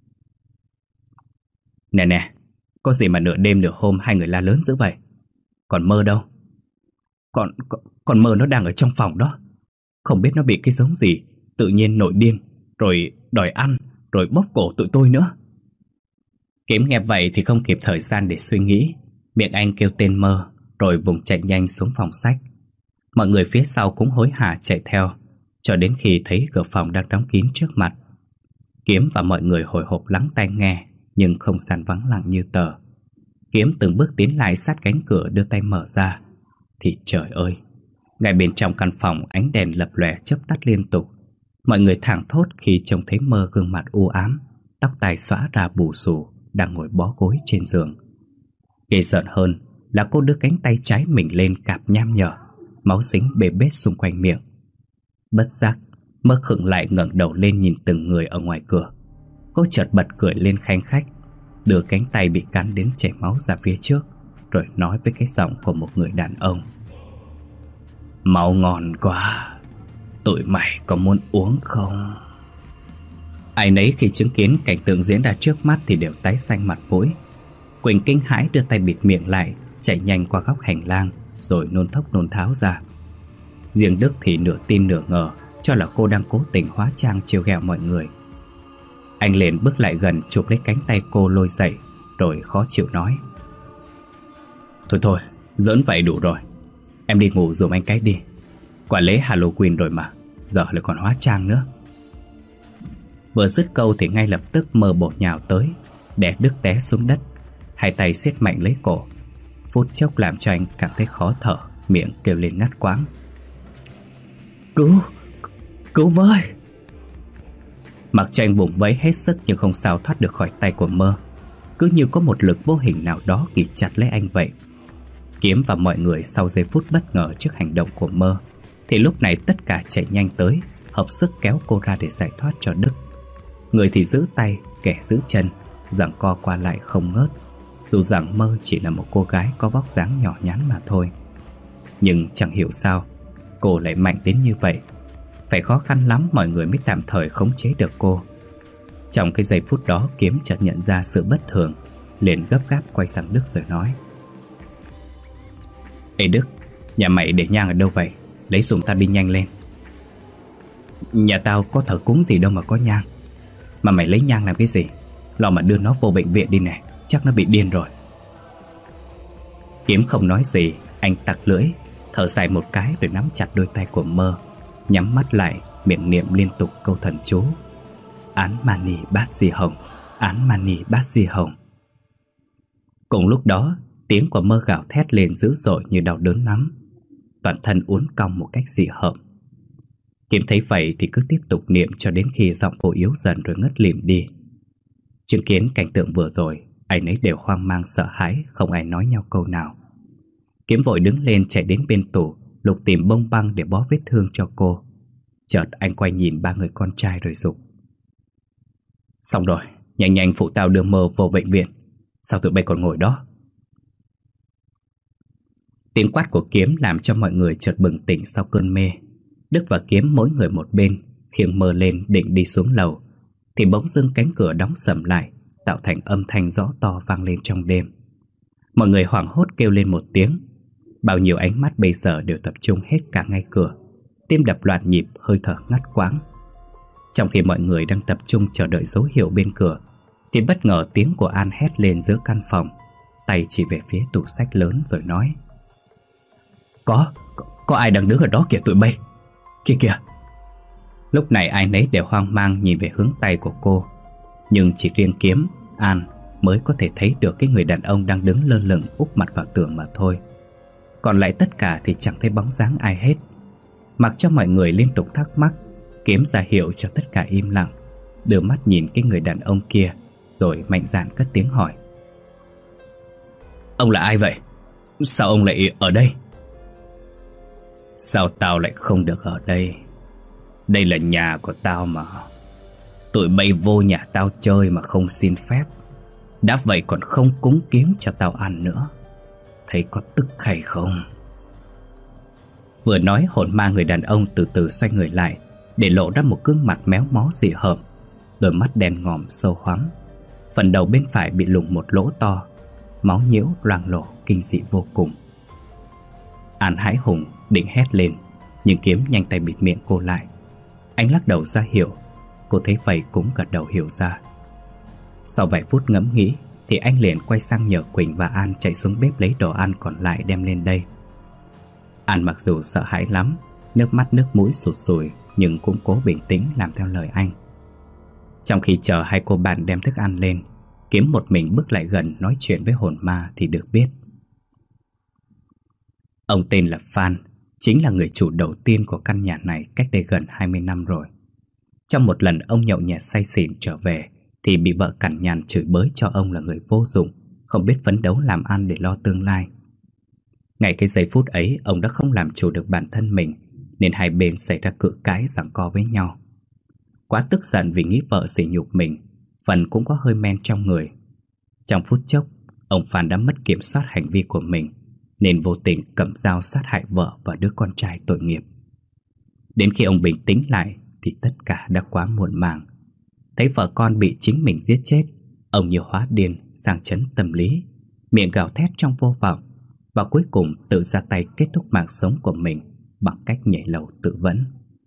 "Nè nè, có gì mà nửa đêm nửa hôm hai người la lớn dữ vậy? Còn Mơ đâu?" Con, con, con mơ nó đang ở trong phòng đó. Không biết nó bị cái giống gì, tự nhiên nổi điên, rồi đòi ăn, rồi bóp cổ tụi tôi nữa. Kiếm nghe vậy thì không kịp thời gian để suy nghĩ. Miệng anh kêu tên Mơ, rồi vùng chạy nhanh xuống phòng sách. Mọi người phía sau cũng hối hả chạy theo, cho đến khi thấy cửa phòng đang đóng kín trước mặt. Kiếm và mọi người hồi hộp lắng tai nghe, nhưng không gian vắng lặng như tờ. Kiếm từng bước tiến lại sát cánh cửa, đưa tay mở ra. Thì trời ơi, ngay bên trong căn phòng ánh đèn lập lòe chớp tắt liên tục. Mọi người thảng thốt khi trông thấy Mơ gương mặt u ám, tóc tai xõa ra bù xù, đang ngồi bó gối trên giường. Ghê rợn hơn là cô đưa cánh tay trái mình lên cạp nham nhở, máu dính bê bết xung quanh miệng. Bất giác, Mơ khựng lại ngẩng đầu lên nhìn từng người ở ngoài cửa. Cô chợt bật cười lên khanh khách, đưa cánh tay bị cắn đến chảy máu ra phía trước, rồi nói với cái giọng của một người đàn ông: "Máu ngon quá, tụi mày có muốn uống không?" Ai nấy khi chứng kiến cảnh tượng diễn ra trước mắt thì đều tái xanh mặt mũi. Quỳnh kinh hãi đưa tay bịt miệng lại, chạy nhanh qua góc hành lang, rồi nôn thốc nôn tháo ra. Riêng Đức thì nửa tin nửa ngờ, cho là cô đang cố tình hóa trang trêu ghẹo mọi người. Anh liền bước lại gần, chụp lấy cánh tay cô lôi dậy, rồi khó chịu nói: "Thôi thôi, giỡn vậy đủ rồi. Em đi ngủ giùm anh cái đi. Quả lễ Halloween rồi mà, giờ lại còn hóa trang nữa." Vừa dứt câu thì ngay lập tức Mơ bột nhào tới, đè Đức té xuống đất, hai tay siết mạnh lấy cổ. Phút chốc làm cho anh cảm thấy khó thở, miệng kêu lên ngắt quãng: "Cứu, cứu với!" Mặc cho anh vùng vẫy hết sức nhưng không sao thoát được khỏi tay của Mơ. Cứ như có một lực vô hình nào đó kìm chặt lấy anh vậy. Kiếm và mọi người sau giây phút bất ngờ trước hành động của Mơ thì lúc này tất cả chạy nhanh tới, hợp sức kéo cô ra để giải thoát cho Đức. Người thì giữ tay, kẻ giữ chân, giằng co qua lại không ngớt, dù rằng Mơ chỉ là một cô gái có vóc dáng nhỏ nhắn mà thôi. Nhưng chẳng hiểu sao cô lại mạnh đến như vậy. Phải khó khăn lắm mọi người mới tạm thời khống chế được cô. Trong cái giây phút đó, Kiếm chợt nhận ra sự bất thường, liền gấp gáp quay sang Đức rồi nói: "Ê Đức, nhà mày để nhang ở đâu vậy? Lấy giùm ta đi nhanh lên." "Nhà tao có thờ cúng gì đâu mà có nhang. Mà mày lấy nhang làm cái gì? Lo mà đưa nó vô bệnh viện đi nè, chắc nó bị điên rồi." Kiếm không nói gì, anh tặc lưỡi, thở dài một cái rồi nắm chặt đôi tay của Mơ, nhắm mắt lại, miệng niệm liên tục câu thần chú: "Án mani bát di hồng, án mani bát di hồng." Cùng lúc đó, tiếng của Mơ gào thét lên dữ dội như đau đớn lắm, toàn thân uốn cong một cách dị hợm. Kiếm thấy vậy thì cứ tiếp tục niệm cho đến khi giọng cô yếu dần rồi ngất lịm đi. Chứng kiến cảnh tượng vừa rồi, ai nấy đều hoang mang sợ hãi, không ai nói nhau câu nào. Kiếm vội đứng lên chạy đến bên tủ, lục tìm bông băng để bó vết thương cho cô. Chợt anh quay nhìn ba người con trai rồi giục: "Xong rồi, nhanh nhanh phụ tao đưa Mơ vô bệnh viện. Sao tụi bay còn ngồi đó?" Tiếng quát của Kiếm làm cho mọi người chợt bừng tỉnh sau cơn mê. Đức và Kiếm mỗi người một bên, khiêng Mơ lên định đi xuống lầu, thì bỗng dưng cánh cửa đóng sầm lại, tạo thành âm thanh rõ to vang lên trong đêm. Mọi người hoảng hốt kêu lên một tiếng. Bao nhiêu ánh mắt bây giờ đều tập trung hết cả ngay cửa, tim đập loạn nhịp, hơi thở ngắt quãng. Trong khi mọi người đang tập trung chờ đợi dấu hiệu bên cửa thì bất ngờ tiếng của An hét lên giữa căn phòng, tay chỉ về phía tủ sách lớn rồi nói: Có, có, có ai đang đứng ở đó kìa tụi bay. Kìa kìa. Lúc này ai nấy đều hoang mang nhìn về hướng tay của cô, nhưng chỉ riêng Kiếm, An mới có thể thấy được cái người đàn ông đang đứng lơ lửng úp mặt vào tường mà thôi. Còn lại tất cả thì chẳng thấy bóng dáng ai hết. Mặc cho mọi người liên tục thắc mắc, Kiếm ra hiệu cho tất cả im lặng, đưa mắt nhìn cái người đàn ông kia, rồi mạnh dạn cất tiếng hỏi: Ông là ai vậy? Sao ông lại ở đây? Sao tao lại không được ở đây? Đây là nhà của tao mà. Tụi bay vô nhà tao chơi mà không xin phép, đã vậy còn không cúng kiến cho tao ăn nữa. Thấy có tức hay không? Vừa nói, hồn ma người đàn ông từ từ xoay người lại, để lộ ra một gương mặt méo mó dị hợm, đôi mắt đen ngòm sâu hoắm. Phần đầu bên phải bị lủng một lỗ to, máu nhiễu loang lổ kinh dị vô cùng. An hãi hùng định hét lên, nhưng Kiếm nhanh tay bịt miệng cô lại. Anh lắc đầu ra hiệu. Cô thấy vậy cũng gật đầu hiểu ra. Sau vài phút ngẫm nghĩ thì anh liền quay sang nhờ Quỳnh và An chạy xuống bếp lấy đồ ăn còn lại đem lên đây. An mặc dù sợ hãi lắm, nước mắt nước mũi sụt sùi, nhưng cũng cố bình tĩnh làm theo lời anh. Trong khi chờ hai cô bạn đem thức ăn lên, Kiếm một mình bước lại gần nói chuyện với hồn ma thì được biết ông tên là Phan, chính là người chủ đầu tiên của căn nhà này cách đây gần hai mươi năm rồi. Trong một lần ông nhậu nhẹt say xỉn trở về thì bị vợ cằn nhằn chửi bới cho ông là người vô dụng, không biết phấn đấu làm ăn để lo tương lai. Ngay cái giây phút ấy, ông đã không làm chủ được bản thân mình, nên hai bên xảy ra cự cãi giằng co với nhau. Quá tức giận vì nghĩ vợ sỉ nhục mình, phần cũng có hơi men trong người. Trong phút chốc, ông Phan đã mất kiểm soát hành vi của mình, nên vô tình cầm dao sát hại vợ và đứa con trai tội nghiệp. Đến khi ông bình tĩnh lại thì tất cả đã quá muộn màng. Thấy vợ con bị chính mình giết chết, ông như hóa điên sang chấn tâm lý, miệng gào thét trong vô vọng, và cuối cùng tự ra tay kết thúc mạng sống của mình bằng cách nhảy lầu tự vẫn.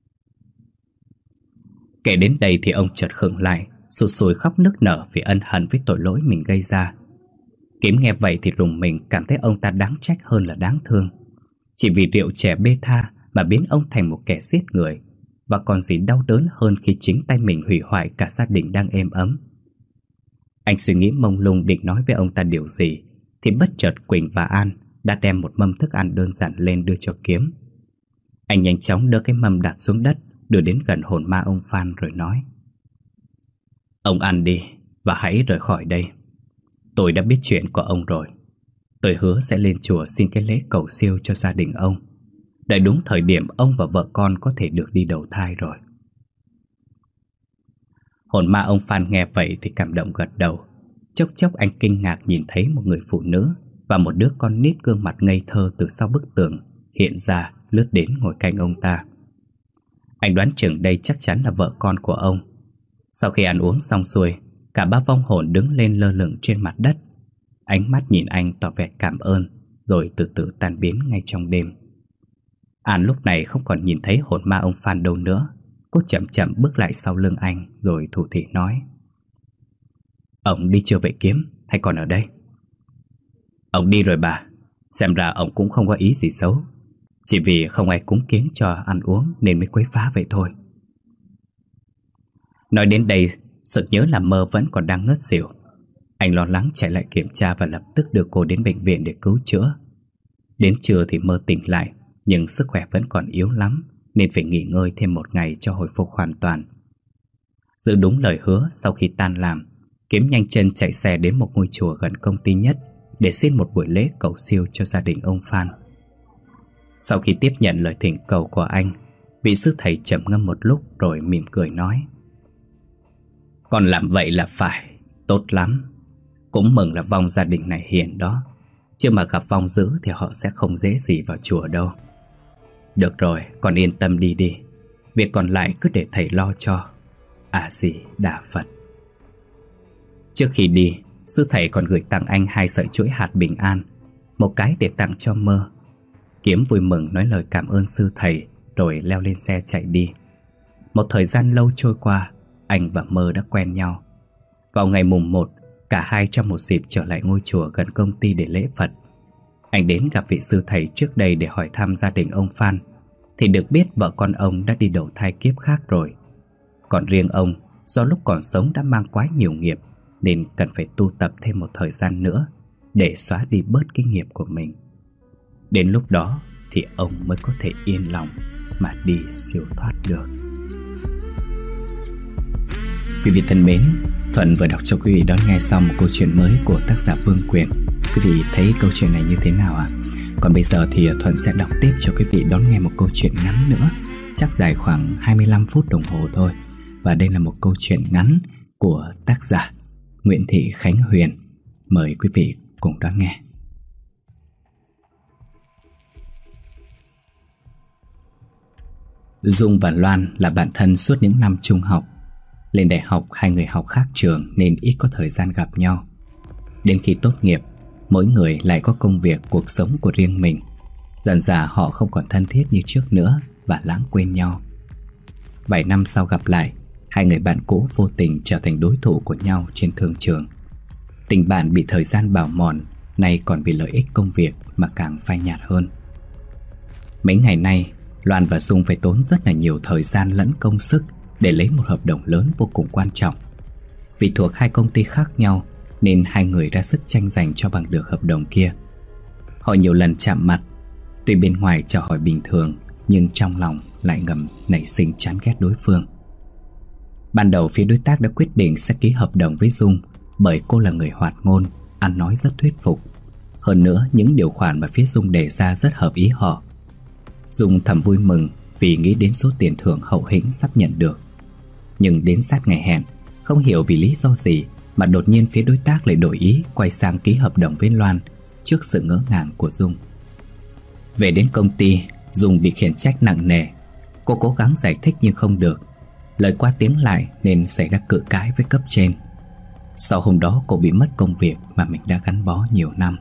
Kể đến đây thì ông chợt khựng lại, sụt sùi khóc nức nở vì ân hận với tội lỗi mình gây ra. Kiếm nghe vậy thì rùng mình, cảm thấy ông ta đáng trách hơn là đáng thương. Chỉ vì rượu chè bê tha mà biến ông thành một kẻ giết người, và còn gì đau đớn hơn khi chính tay mình hủy hoại cả gia đình đang êm ấm. Anh suy nghĩ mông lung định nói với ông ta điều gì thì bất chợt Quỳnh và An đã đem một mâm thức ăn đơn giản lên đưa cho Kiếm. Anh nhanh chóng đưa cái mâm đặt xuống đất, đưa đến gần hồn ma ông Phan rồi nói: Ông ăn đi và hãy rời khỏi đây. Tôi đã biết chuyện của ông rồi. Tôi hứa sẽ lên chùa xin cái lễ cầu siêu cho gia đình ông. Đợi đúng thời điểm ông và vợ con có thể được đi đầu thai rồi. Hồn ma ông Phan nghe vậy thì cảm động gật đầu. Chốc chốc anh kinh ngạc nhìn thấy một người phụ nữ và một đứa con nít gương mặt ngây thơ từ sau bức tường hiện ra lướt đến ngồi cạnh ông ta. Anh đoán chừng đây chắc chắn là vợ con của ông. Sau khi ăn uống xong xuôi, cả ba vong hồn đứng lên lơ lửng trên mặt đất. Ánh mắt nhìn anh tỏ vẻ cảm ơn, rồi từ từ tan biến ngay trong đêm. An lúc này không còn nhìn thấy hồn ma ông Phan đâu nữa. Cô chậm chậm bước lại sau lưng anh rồi thủ thỉ nói: Ông đi chưa vậy Kiếm, hay còn ở đây? Ông đi rồi bà. Xem ra ông cũng không có ý gì xấu, chỉ vì không ai cúng kiến cho ăn uống nên mới quấy phá vậy thôi. Nói đến đây, sực nhớ là Mơ vẫn còn đang ngất xỉu. Anh lo lắng chạy lại kiểm tra và lập tức đưa cô đến bệnh viện để cứu chữa. Đến trưa thì Mơ tỉnh lại, nhưng sức khỏe vẫn còn yếu lắm, nên phải nghỉ ngơi thêm một ngày cho hồi phục hoàn toàn. Giữ đúng lời hứa, sau khi tan làm, Kiếm nhanh chân chạy xe đến một ngôi chùa gần công ty nhất để xin một buổi lễ cầu siêu cho gia đình ông Phan. Sau khi tiếp nhận lời thỉnh cầu của anh, vị sư thầy trầm ngâm một lúc rồi mỉm cười nói: Con làm vậy là phải, tốt lắm. Cũng mừng là vong gia đình này hiền đó, chứ mà gặp vong dữ thì họ sẽ không dễ gì vào chùa đâu. Được rồi, con yên tâm đi đi. Việc còn lại cứ để thầy lo cho. A Di Đà Phật. Trước khi đi, sư thầy còn gửi tặng anh hai sợi chuỗi hạt bình an, một cái để tặng cho Mơ. Kiếm vui mừng nói lời cảm ơn sư thầy rồi leo lên xe chạy đi. Một thời gian lâu trôi qua, anh và Mơ đã quen nhau. Vào ngày mùng một, cả hai trong một dịp trở lại ngôi chùa gần công ty để lễ Phật. Anh đến gặp vị sư thầy trước đây để hỏi thăm gia đình ông Phan, thì được biết vợ con ông đã đi đầu thai kiếp khác rồi. Còn riêng ông, do lúc còn sống đã mang quá nhiều nghiệp, nên cần phải tu tập thêm một thời gian nữa để xóa đi bớt cái nghiệp của mình. Đến lúc đó thì ông mới có thể yên lòng mà đi siêu thoát được. Quý vị thân mến, Thuận vừa đọc cho quý vị đón nghe xong một câu chuyện mới của tác giả Vương Quyền. Quý vị thấy câu chuyện này như thế nào ạ? À? Còn bây giờ thì Thuận sẽ đọc tiếp cho quý vị đón nghe một câu chuyện ngắn nữa, chắc dài khoảng hai mươi lăm phút đồng hồ thôi. Và đây là một câu chuyện ngắn của tác giả Nguyễn Thị Khánh Huyền. Mời quý vị cùng đón nghe. Dung và Loan là bạn thân suốt những năm trung học. Lên đại học hai người học khác trường nên ít có thời gian gặp nhau. Đến khi tốt nghiệp, mỗi người lại có công việc, cuộc sống của riêng mình. Dần dà họ không còn thân thiết như trước nữa và lãng quên nhau. Vài năm sau gặp lại, hai người bạn cũ vô tình trở thành đối thủ của nhau trên thương trường. Tình bạn bị thời gian bào mòn, nay còn vì lợi ích công việc mà càng phai nhạt hơn. Mấy ngày nay, Loan và Dung phải tốn rất là nhiều thời gian lẫn công sức để lấy một hợp đồng lớn vô cùng quan trọng. Vì thuộc hai công ty khác nhau nên hai người ra sức tranh giành cho bằng được hợp đồng kia. Họ nhiều lần chạm mặt, tuy bên ngoài chào hỏi bình thường nhưng trong lòng lại ngầm nảy sinh chán ghét đối phương. Ban đầu phía đối tác đã quyết định sẽ ký hợp đồng với Dung bởi cô là người hoạt ngôn, ăn nói rất thuyết phục. Hơn nữa, những điều khoản mà phía Dung đề ra rất hợp ý họ. Dung thầm vui mừng vì nghĩ đến số tiền thưởng hậu hĩnh sắp nhận được. Nhưng đến sát ngày hẹn, không hiểu vì lý do gì mà đột nhiên phía đối tác lại đổi ý, quay sang ký hợp đồng với Loan trước sự ngỡ ngàng của Dung. Về đến công ty, Dung bị khiển trách nặng nề. Cô cố gắng giải thích nhưng không được, lời qua tiếng lại nên xảy ra cự cãi với cấp trên. Sau hôm đó cô bị mất công việc mà mình đã gắn bó nhiều năm.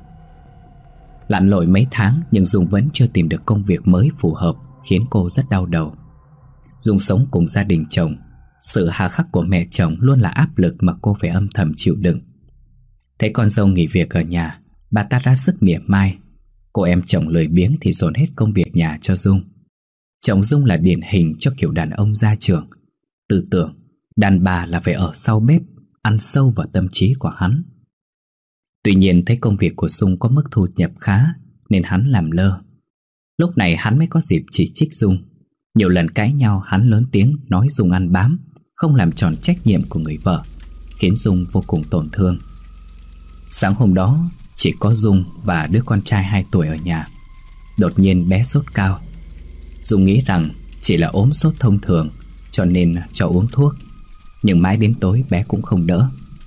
Lặn lội mấy tháng nhưng Dung vẫn chưa tìm được công việc mới phù hợp, khiến cô rất đau đầu. Dung sống cùng gia đình chồng, sự hà khắc của mẹ chồng luôn là áp lực mà cô phải âm thầm chịu đựng. Thấy con dâu nghỉ việc ở nhà, bà ta ra sức mỉa mai. Cô em chồng lười biếng thì dồn hết công việc nhà cho Dung. Chồng Dung là điển hình cho kiểu đàn ông gia trưởng, tư tưởng đàn bà là phải ở sau bếp, ăn sâu vào tâm trí của hắn. Tuy nhiên thấy công việc của Dung có mức thu nhập khá nên hắn làm lơ. Lúc này hắn mới có dịp chỉ trích Dung. Nhiều lần cãi nhau, hắn lớn tiếng nói Dung ăn bám, không làm tròn trách nhiệm của người vợ, khiến Dung vô cùng tổn thương. Sáng hôm đó chỉ có Dung và đứa con trai hai tuổi ở nhà. Đột nhiên bé sốt cao. Dung nghĩ rằng chỉ là ốm sốt thông thường cho nên cho uống thuốc, nhưng mãi đến tối bé cũng không đỡ.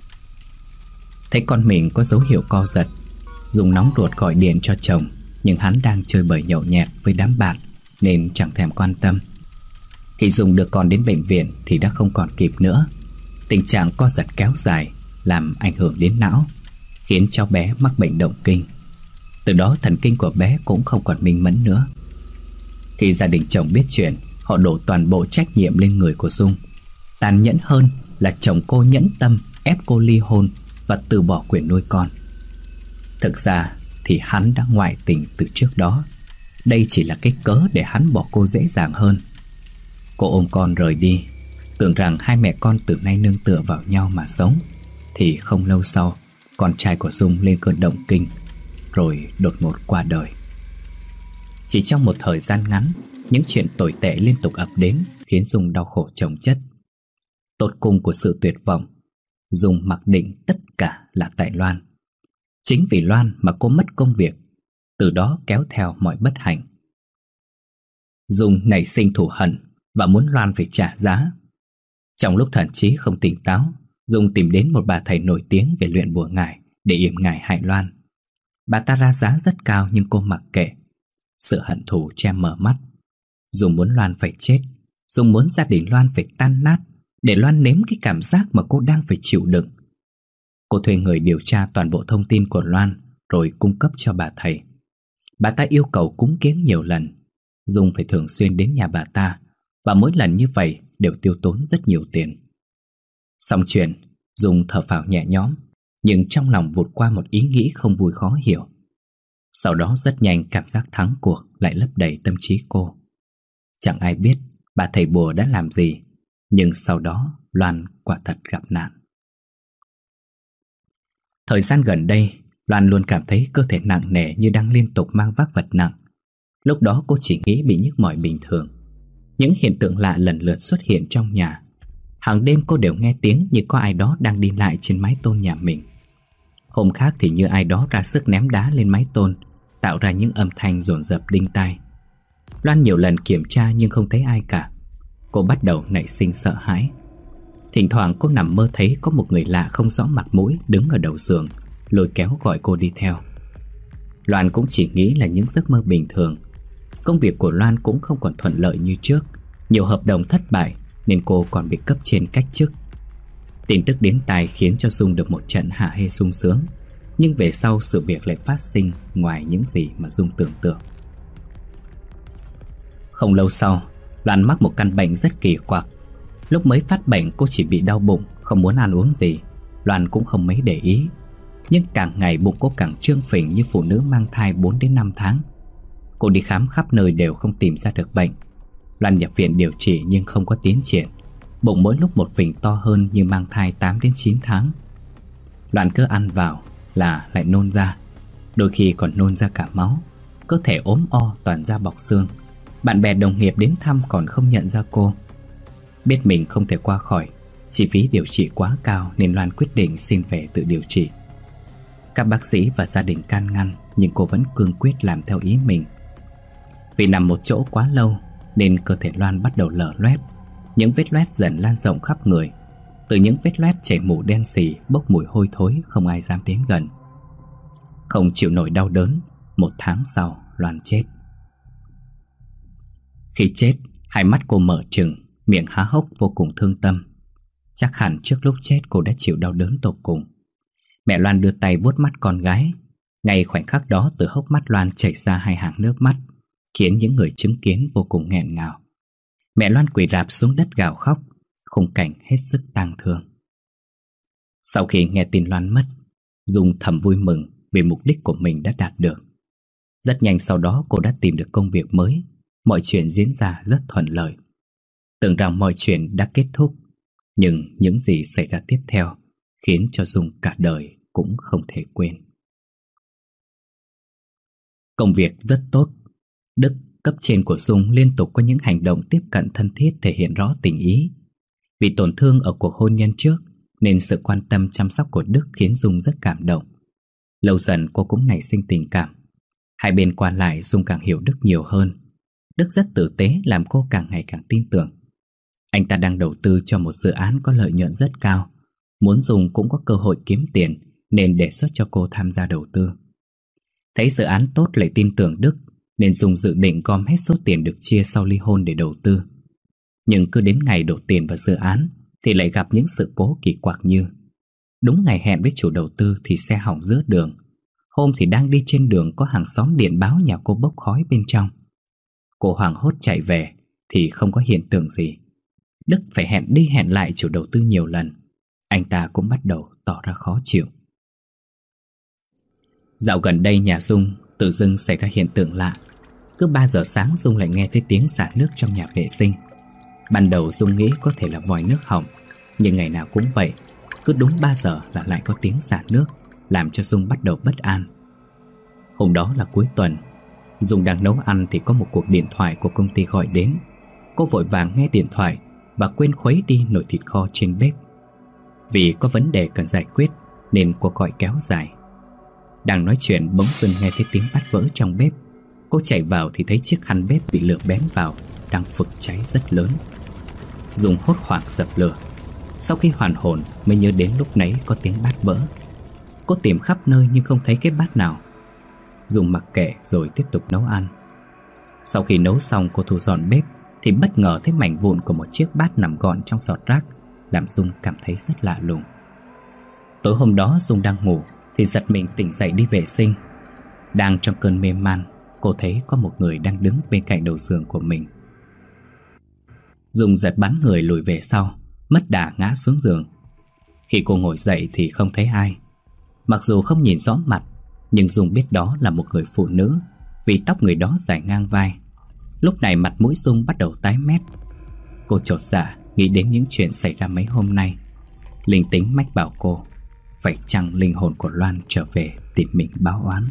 Thấy con mình có dấu hiệu co giật, Dung nóng ruột gọi điện cho chồng, nhưng hắn đang chơi bời nhậu nhẹt với đám bạn nên chẳng thèm quan tâm. Khi Dung đưa con đến bệnh viện thì đã không còn kịp nữa. Tình trạng co giật kéo dài làm ảnh hưởng đến não, khiến cháu bé mắc bệnh động kinh. Từ đó thần kinh của bé cũng không còn minh mẫn nữa. Khi gia đình chồng biết chuyện, họ đổ toàn bộ trách nhiệm lên người của Dung. Tàn nhẫn hơn là chồng cô nhẫn tâm ép cô ly hôn và từ bỏ quyền nuôi con. Thực ra thì hắn đã ngoại tình từ trước đó. Đây chỉ là cái cớ để hắn bỏ cô dễ dàng hơn. Cô ôm con rời đi, tưởng rằng hai mẹ con từ nay nương tựa vào nhau mà sống. Thì không lâu sau, con trai của Dung lên cơn động kinh, rồi đột ngột qua đời. Chỉ trong một thời gian ngắn, những chuyện tồi tệ liên tục ập đến khiến Dung đau khổ chồng chất. Tột cùng của sự tuyệt vọng, Dung mặc định tất cả là tại Loan. Chính vì Loan mà cô mất công việc, từ đó kéo theo mọi bất hạnh. Dung nảy sinh thù hận và muốn Loan phải trả giá. Trong lúc thận trí không tỉnh táo, Dung tìm đến một bà thầy nổi tiếng về luyện bùa ngải để yểm ngải hại Loan. Bà ta ra giá rất cao nhưng cô mặc kệ. Sự hận thù che mờ mắt. Dung muốn Loan phải chết, Dung muốn gia đình Loan phải tan nát, để Loan nếm cái cảm giác mà cô đang phải chịu đựng. Cô thuê người điều tra toàn bộ thông tin của Loan rồi cung cấp cho bà thầy. Bà ta yêu cầu cúng kiếng nhiều lần. Dung phải thường xuyên đến nhà bà ta, và mỗi lần như vậy đều tiêu tốn rất nhiều tiền. Xong chuyện, Dung thở phào nhẹ nhõm, nhưng trong lòng vụt qua một ý nghĩ không vui khó hiểu. Sau đó rất nhanh cảm giác thắng cuộc lại lấp đầy tâm trí cô. Chẳng ai biết bà thầy bùa đã làm gì, nhưng sau đó Loan quả thật gặp nạn. Thời gian gần đây, Loan luôn cảm thấy cơ thể nặng nề như đang liên tục mang vác vật nặng. Lúc đó cô chỉ nghĩ bị nhức mỏi bình thường. Những hiện tượng lạ lần lượt xuất hiện trong nhà. Hàng đêm cô đều nghe tiếng như có ai đó đang đi lại trên mái tôn nhà mình. Hôm khác thì như ai đó ra sức ném đá lên mái tôn, tạo ra những âm thanh dồn dập đinh tai. Loan nhiều lần kiểm tra nhưng không thấy ai cả. Cô bắt đầu nảy sinh sợ hãi. Thỉnh thoảng cô nằm mơ thấy có một người lạ không rõ mặt mũi đứng ở đầu giường, lôi kéo gọi cô đi theo. Loan cũng chỉ nghĩ là những giấc mơ bình thường. Công việc của Loan cũng không còn thuận lợi như trước. Nhiều hợp đồng thất bại nên cô còn bị cấp trên cách chức. Tin tức đến tai khiến cho Dung được một trận hả hê sung sướng. Nhưng về sau sự việc lại phát sinh ngoài những gì mà Dung tưởng tượng. Không lâu sau, Loan mắc một căn bệnh rất kỳ quặc. Lúc mới phát bệnh cô chỉ bị đau bụng, không muốn ăn uống gì. Loan cũng không mấy để ý. Nhưng càng ngày bụng cô càng trương phình như phụ nữ mang thai bốn đến năm tháng. Cô đi khám khắp nơi đều không tìm ra được bệnh. Loan nhập viện điều trị nhưng không có tiến triển. Bụng mỗi lúc một phình to hơn như mang thai tám đến chín tháng. Loan cứ ăn vào là lại nôn ra, đôi khi còn nôn ra cả máu. Cơ thể ốm o toàn da bọc xương. Bạn bè đồng nghiệp đến thăm còn không nhận ra cô. Biết mình không thể qua khỏi, chi phí điều trị quá cao nên Loan quyết định xin về tự điều trị. Các bác sĩ và gia đình can ngăn, nhưng cô vẫn cương quyết làm theo ý mình. Vì nằm một chỗ quá lâu nên cơ thể Loan bắt đầu lở loét. Những vết loét dần lan rộng khắp người. Từ những vết loét chảy mủ đen xì, bốc mùi hôi thối, không ai dám đến gần. Không chịu nổi đau đớn, một tháng sau Loan chết. Khi chết, hai mắt cô mở trừng, miệng há hốc vô cùng thương tâm. Chắc hẳn trước lúc chết cô đã chịu đau đớn tột cùng. Mẹ Loan đưa tay vuốt mắt con gái. Ngay khoảnh khắc đó, từ hốc mắt Loan chảy ra hai hàng nước mắt, khiến những người chứng kiến vô cùng nghẹn ngào. Mẹ Loan quỳ rạp xuống đất gào khóc, khung cảnh hết sức tang thương. Sau khi nghe tin Loan mất, Dung thầm vui mừng vì mục đích của mình đã đạt được. Rất nhanh sau đó cô đã tìm được công việc mới. Mọi chuyện diễn ra rất thuận lợi. Tưởng rằng mọi chuyện đã kết thúc, nhưng những gì xảy ra tiếp theo khiến cho Dung cả đời cũng không thể quên. Công việc rất tốt. Đức, cấp trên của Dung, liên tục có những hành động tiếp cận thân thiết thể hiện rõ tình ý. Vì tổn thương ở cuộc hôn nhân trước nên sự quan tâm chăm sóc của Đức khiến Dung rất cảm động. Lâu dần cô cũng nảy sinh tình cảm. Hai bên qua lại, Dung càng hiểu Đức nhiều hơn. Đức rất tử tế làm cô càng ngày càng tin tưởng. Anh ta đang đầu tư cho một dự án có lợi nhuận rất cao. Muốn Dung cũng có cơ hội kiếm tiền nên đề xuất cho cô tham gia đầu tư. Thấy dự án tốt lại tin tưởng Đức nên Dung dự định gom hết số tiền được chia sau ly hôn để đầu tư. Nhưng cứ đến ngày đổ tiền vào dự án thì lại gặp những sự cố kỳ quặc như: đúng ngày hẹn với chủ đầu tư thì xe hỏng giữa đường. Hôm thì đang đi trên đường có hàng xóm điện báo nhà cô bốc khói bên trong. Cô hoảng hốt chạy về thì không có hiện tượng gì. Đức phải hẹn đi hẹn lại chủ đầu tư nhiều lần. Anh ta cũng bắt đầu tỏ ra khó chịu. Dạo gần đây nhà Dung tự dưng xảy ra hiện tượng lạ. Cứ ba giờ sáng Dung lại nghe thấy tiếng xả nước trong nhà vệ sinh. Ban đầu Dung nghĩ có thể là vòi nước hỏng, nhưng ngày nào cũng vậy. Cứ đúng ba giờ là lại có tiếng xả nước, làm cho Dung bắt đầu bất an. Hôm đó là cuối tuần. Dung đang nấu ăn thì có một cuộc điện thoại của công ty gọi đến. Cô vội vàng nghe điện thoại và quên khuấy đi nồi thịt kho trên bếp. Vì có vấn đề cần giải quyết nên cuộc gọi kéo dài. Đang nói chuyện bỗng dưng nghe thấy tiếng bát vỡ trong bếp. Cô chạy vào thì thấy chiếc khăn bếp bị lửa bén vào đang phực cháy rất lớn. Dung hốt hoảng dập lửa. Sau khi hoàn hồn mới nhớ đến lúc nãy có tiếng bát vỡ. Cô tìm khắp nơi nhưng không thấy cái bát nào. Dung mặc kệ rồi tiếp tục nấu ăn. Sau khi nấu xong, cô thu dọn bếp thì bất ngờ thấy mảnh vụn của một chiếc bát nằm gọn trong giọt rác, làm Dung cảm thấy rất lạ lùng. Tối hôm đó Dung đang ngủ thì giật mình tỉnh dậy đi vệ sinh. Đang trong cơn mê man, cô thấy có một người đang đứng bên cạnh đầu giường của mình. Dung giật bắn người lùi về sau, mất đà ngã xuống giường. Khi cô ngồi dậy thì không thấy ai. Mặc dù không nhìn rõ mặt, nhưng Dung biết đó là một người phụ nữ, vì tóc người đó dài ngang vai. Lúc này mặt mũi Dung bắt đầu tái mét. Cô chột dạ nghĩ đến những chuyện xảy ra mấy hôm nay. Linh tính mách bảo cô phải chăng linh hồn của Loan trở về tìm mình báo oán.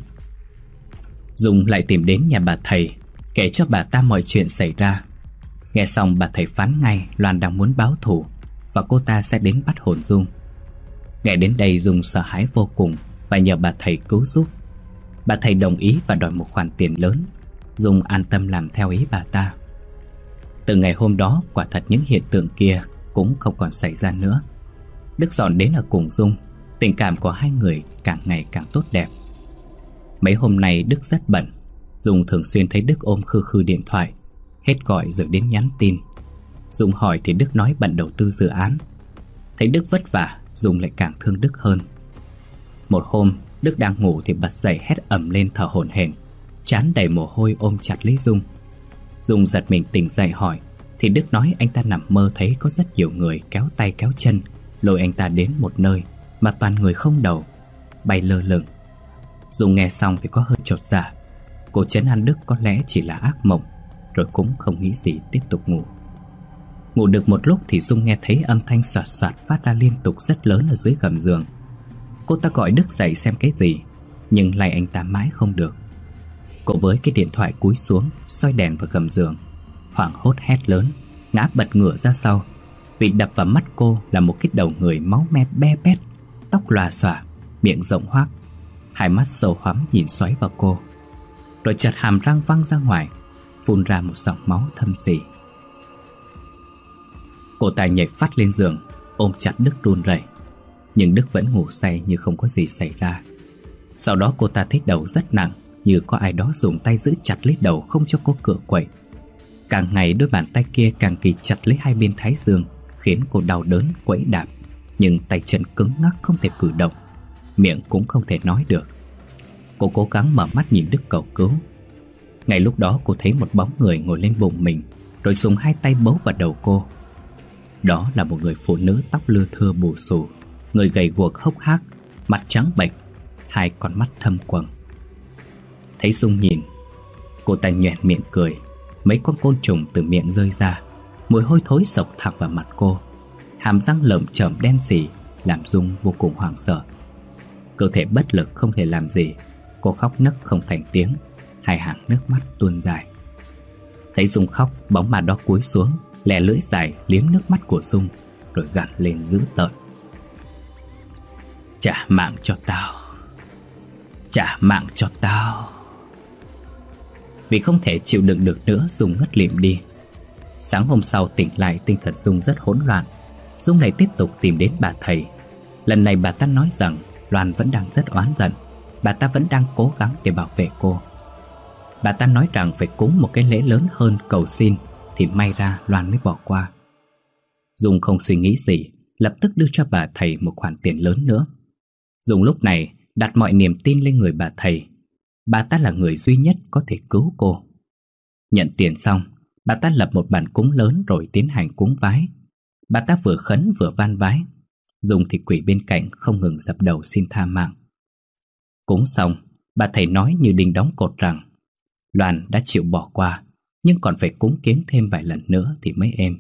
Dung lại tìm đến nhà bà thầy, kể cho bà ta mọi chuyện xảy ra. Nghe xong bà thầy phán ngay Loan đang muốn báo thù và cô ta sẽ đến bắt hồn Dung. Nghe đến đây Dung sợ hãi vô cùng và nhờ bà thầy cứu giúp. Bà thầy đồng ý và đòi một khoản tiền lớn. Dung an tâm làm theo ý bà ta. Từ ngày hôm đó, quả thật những hiện tượng kia cũng không còn xảy ra nữa. Đức dọn đến ở cùng Dung. Tình cảm của hai người càng ngày càng tốt đẹp. Mấy hôm nay Đức rất bận. Dung thường xuyên thấy Đức ôm khư khư điện thoại, hết gọi rồi đến nhắn tin. Dung hỏi thì Đức nói bận đầu tư dự án. Thấy Đức vất vả, Dung lại càng thương Đức hơn. Một hôm Đức đang ngủ thì bật dậy hét ầm lên thở hổn hển, trán đầy mồ hôi ôm chặt lấy Dung. Dung giật mình tỉnh dậy hỏi thì Đức nói anh ta nằm mơ thấy có rất nhiều người kéo tay kéo chân lôi anh ta đến một nơi mà toàn người không đầu, bay lơ lửng. Dung nghe xong thì có hơi chột dạ. Cô trấn an Đức có lẽ chỉ là ác mộng, rồi cũng không nghĩ gì tiếp tục ngủ. Ngủ được một lúc thì Dung nghe thấy âm thanh soạt soạt phát ra liên tục rất lớn ở dưới gầm giường. Cô ta gọi Đức dậy xem cái gì, nhưng lay anh ta mãi không được. Cô với cái điện thoại cúi xuống, soi đèn vào gầm giường, hoảng hốt hét lớn, ngã bật ngửa ra sau. Vì đập vào mắt cô là một cái đầu người máu me be bét, tóc lòa xòa, miệng rộng hoác, hai mắt sâu hoắm nhìn xoáy vào cô. Rồi chợt hàm răng văng ra ngoài, phun ra một dòng máu thâm sỉ. Cô ta nhảy phát lên giường, ôm chặt Đức run rẩy. Nhưng Đức vẫn ngủ say như không có gì xảy ra. Sau đó cô ta thấy đầu rất nặng, như có ai đó dùng tay giữ chặt lấy đầu không cho cô cựa quậy. Càng ngày đôi bàn tay kia càng kì chặt lấy hai bên thái dương, khiến cô đau đớn quẫy đạp. Nhưng tay chân cứng ngắc không thể cử động, miệng cũng không thể nói được. Cô cố gắng mở mắt nhìn Đức cầu cứu. Ngay lúc đó cô thấy một bóng người ngồi lên bụng mình, rồi dùng hai tay bấu vào đầu cô. Đó là một người phụ nữ tóc lưa thưa bù xù, người gầy guộc hốc hác, mặt trắng bệch, hai con mắt thâm quầng. Thấy Dung nhìn, cô ta nhoẻn miệng cười. Mấy con côn trùng từ miệng rơi ra, mùi hôi thối sộc thẳng vào mặt cô. Hàm răng lởm chởm đen sì làm Dung vô cùng hoảng sợ. Cơ thể bất lực không thể làm gì, cô khóc nấc không thành tiếng, hai hàng nước mắt tuôn dài. Thấy Dung khóc, bóng ma đó cúi xuống, lè lưỡi dài liếm nước mắt của Dung, rồi gằn lên dữ tợn: "Trả mạng cho tao, trả mạng cho tao." Vì không thể chịu đựng được nữa, Dung ngất lịm đi. Sáng hôm sau tỉnh lại, tinh thần Dung rất hỗn loạn. Dung lại tiếp tục tìm đến bà thầy. Lần này bà ta nói rằng Loan vẫn đang rất oán giận, bà ta vẫn đang cố gắng để bảo vệ cô. Bà ta nói rằng phải cúng một cái lễ lớn hơn cầu xin thì may ra Loan mới bỏ qua. Dung không suy nghĩ gì, lập tức đưa cho bà thầy một khoản tiền lớn nữa. Dung lúc này đặt mọi niềm tin lên người bà thầy. Bà ta là người duy nhất có thể cứu cô. Nhận tiền xong, bà ta lập một bàn cúng lớn rồi tiến hành cúng vái. Bà ta vừa khấn vừa van vái. Dung thì quỷ bên cạnh không ngừng dập đầu xin tha mạng. Cúng xong, bà thầy nói như đinh đóng cột rằng Loan đã chịu bỏ qua, nhưng còn phải cúng kiến thêm vài lần nữa thì mới êm.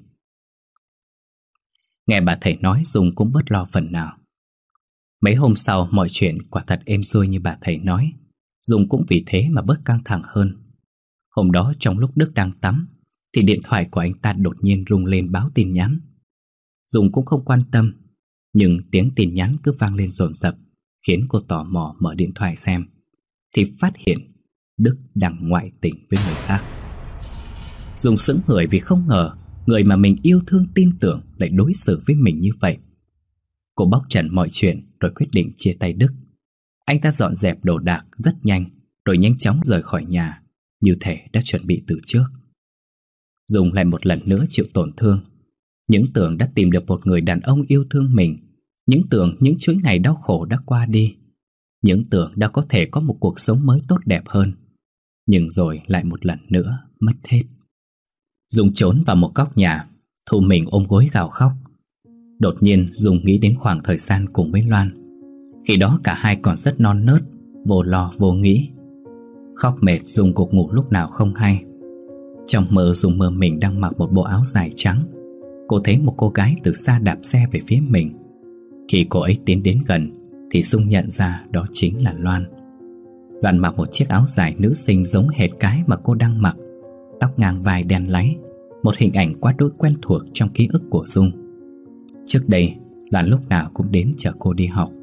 Nghe bà thầy nói, Dung cũng bớt lo phần nào. Mấy hôm sau mọi chuyện quả thật êm xuôi như bà thầy nói. Dung cũng vì thế mà bớt căng thẳng hơn. Hôm đó trong lúc Đức đang tắm thì điện thoại của anh ta đột nhiên rung lên báo tin nhắn. Dung cũng không quan tâm, nhưng tiếng tin nhắn cứ vang lên dồn dập, khiến cô tò mò mở điện thoại xem, thì phát hiện Đức đang ngoại tình với người khác. Dung sững người vì không ngờ người mà mình yêu thương tin tưởng lại đối xử với mình như vậy. Cô bóc trần mọi chuyện rồi quyết định chia tay Đức. Anh ta dọn dẹp đồ đạc rất nhanh, rồi nhanh chóng rời khỏi nhà, như thể đã chuẩn bị từ trước. Dung lại một lần nữa chịu tổn thương. Những tưởng đã tìm được một người đàn ông yêu thương mình, những tưởng những chuỗi ngày đau khổ đã qua đi, những tưởng đã có thể có một cuộc sống mới tốt đẹp hơn, nhưng rồi lại một lần nữa mất hết. Dung trốn vào một góc nhà, thu mình ôm gối gào khóc. Đột nhiên Dung nghĩ đến khoảng thời gian cùng với Loan. Khi đó cả hai còn rất non nớt, vô lo vô nghĩ. Khóc mệt, Dung gục ngủ lúc nào không hay. Trong mơ, Dung mơ mình đang mặc một bộ áo dài trắng. Cô thấy một cô gái từ xa đạp xe về phía mình. Khi cô ấy tiến đến gần thì Dung nhận ra đó chính là Loan. Loan mặc một chiếc áo dài nữ sinh giống hệt cái mà cô đang mặc, tóc ngang vai đen láy, một hình ảnh quá đỗi quen thuộc trong ký ức của Dung. Trước đây, Loan lúc nào cũng đến chở cô đi học.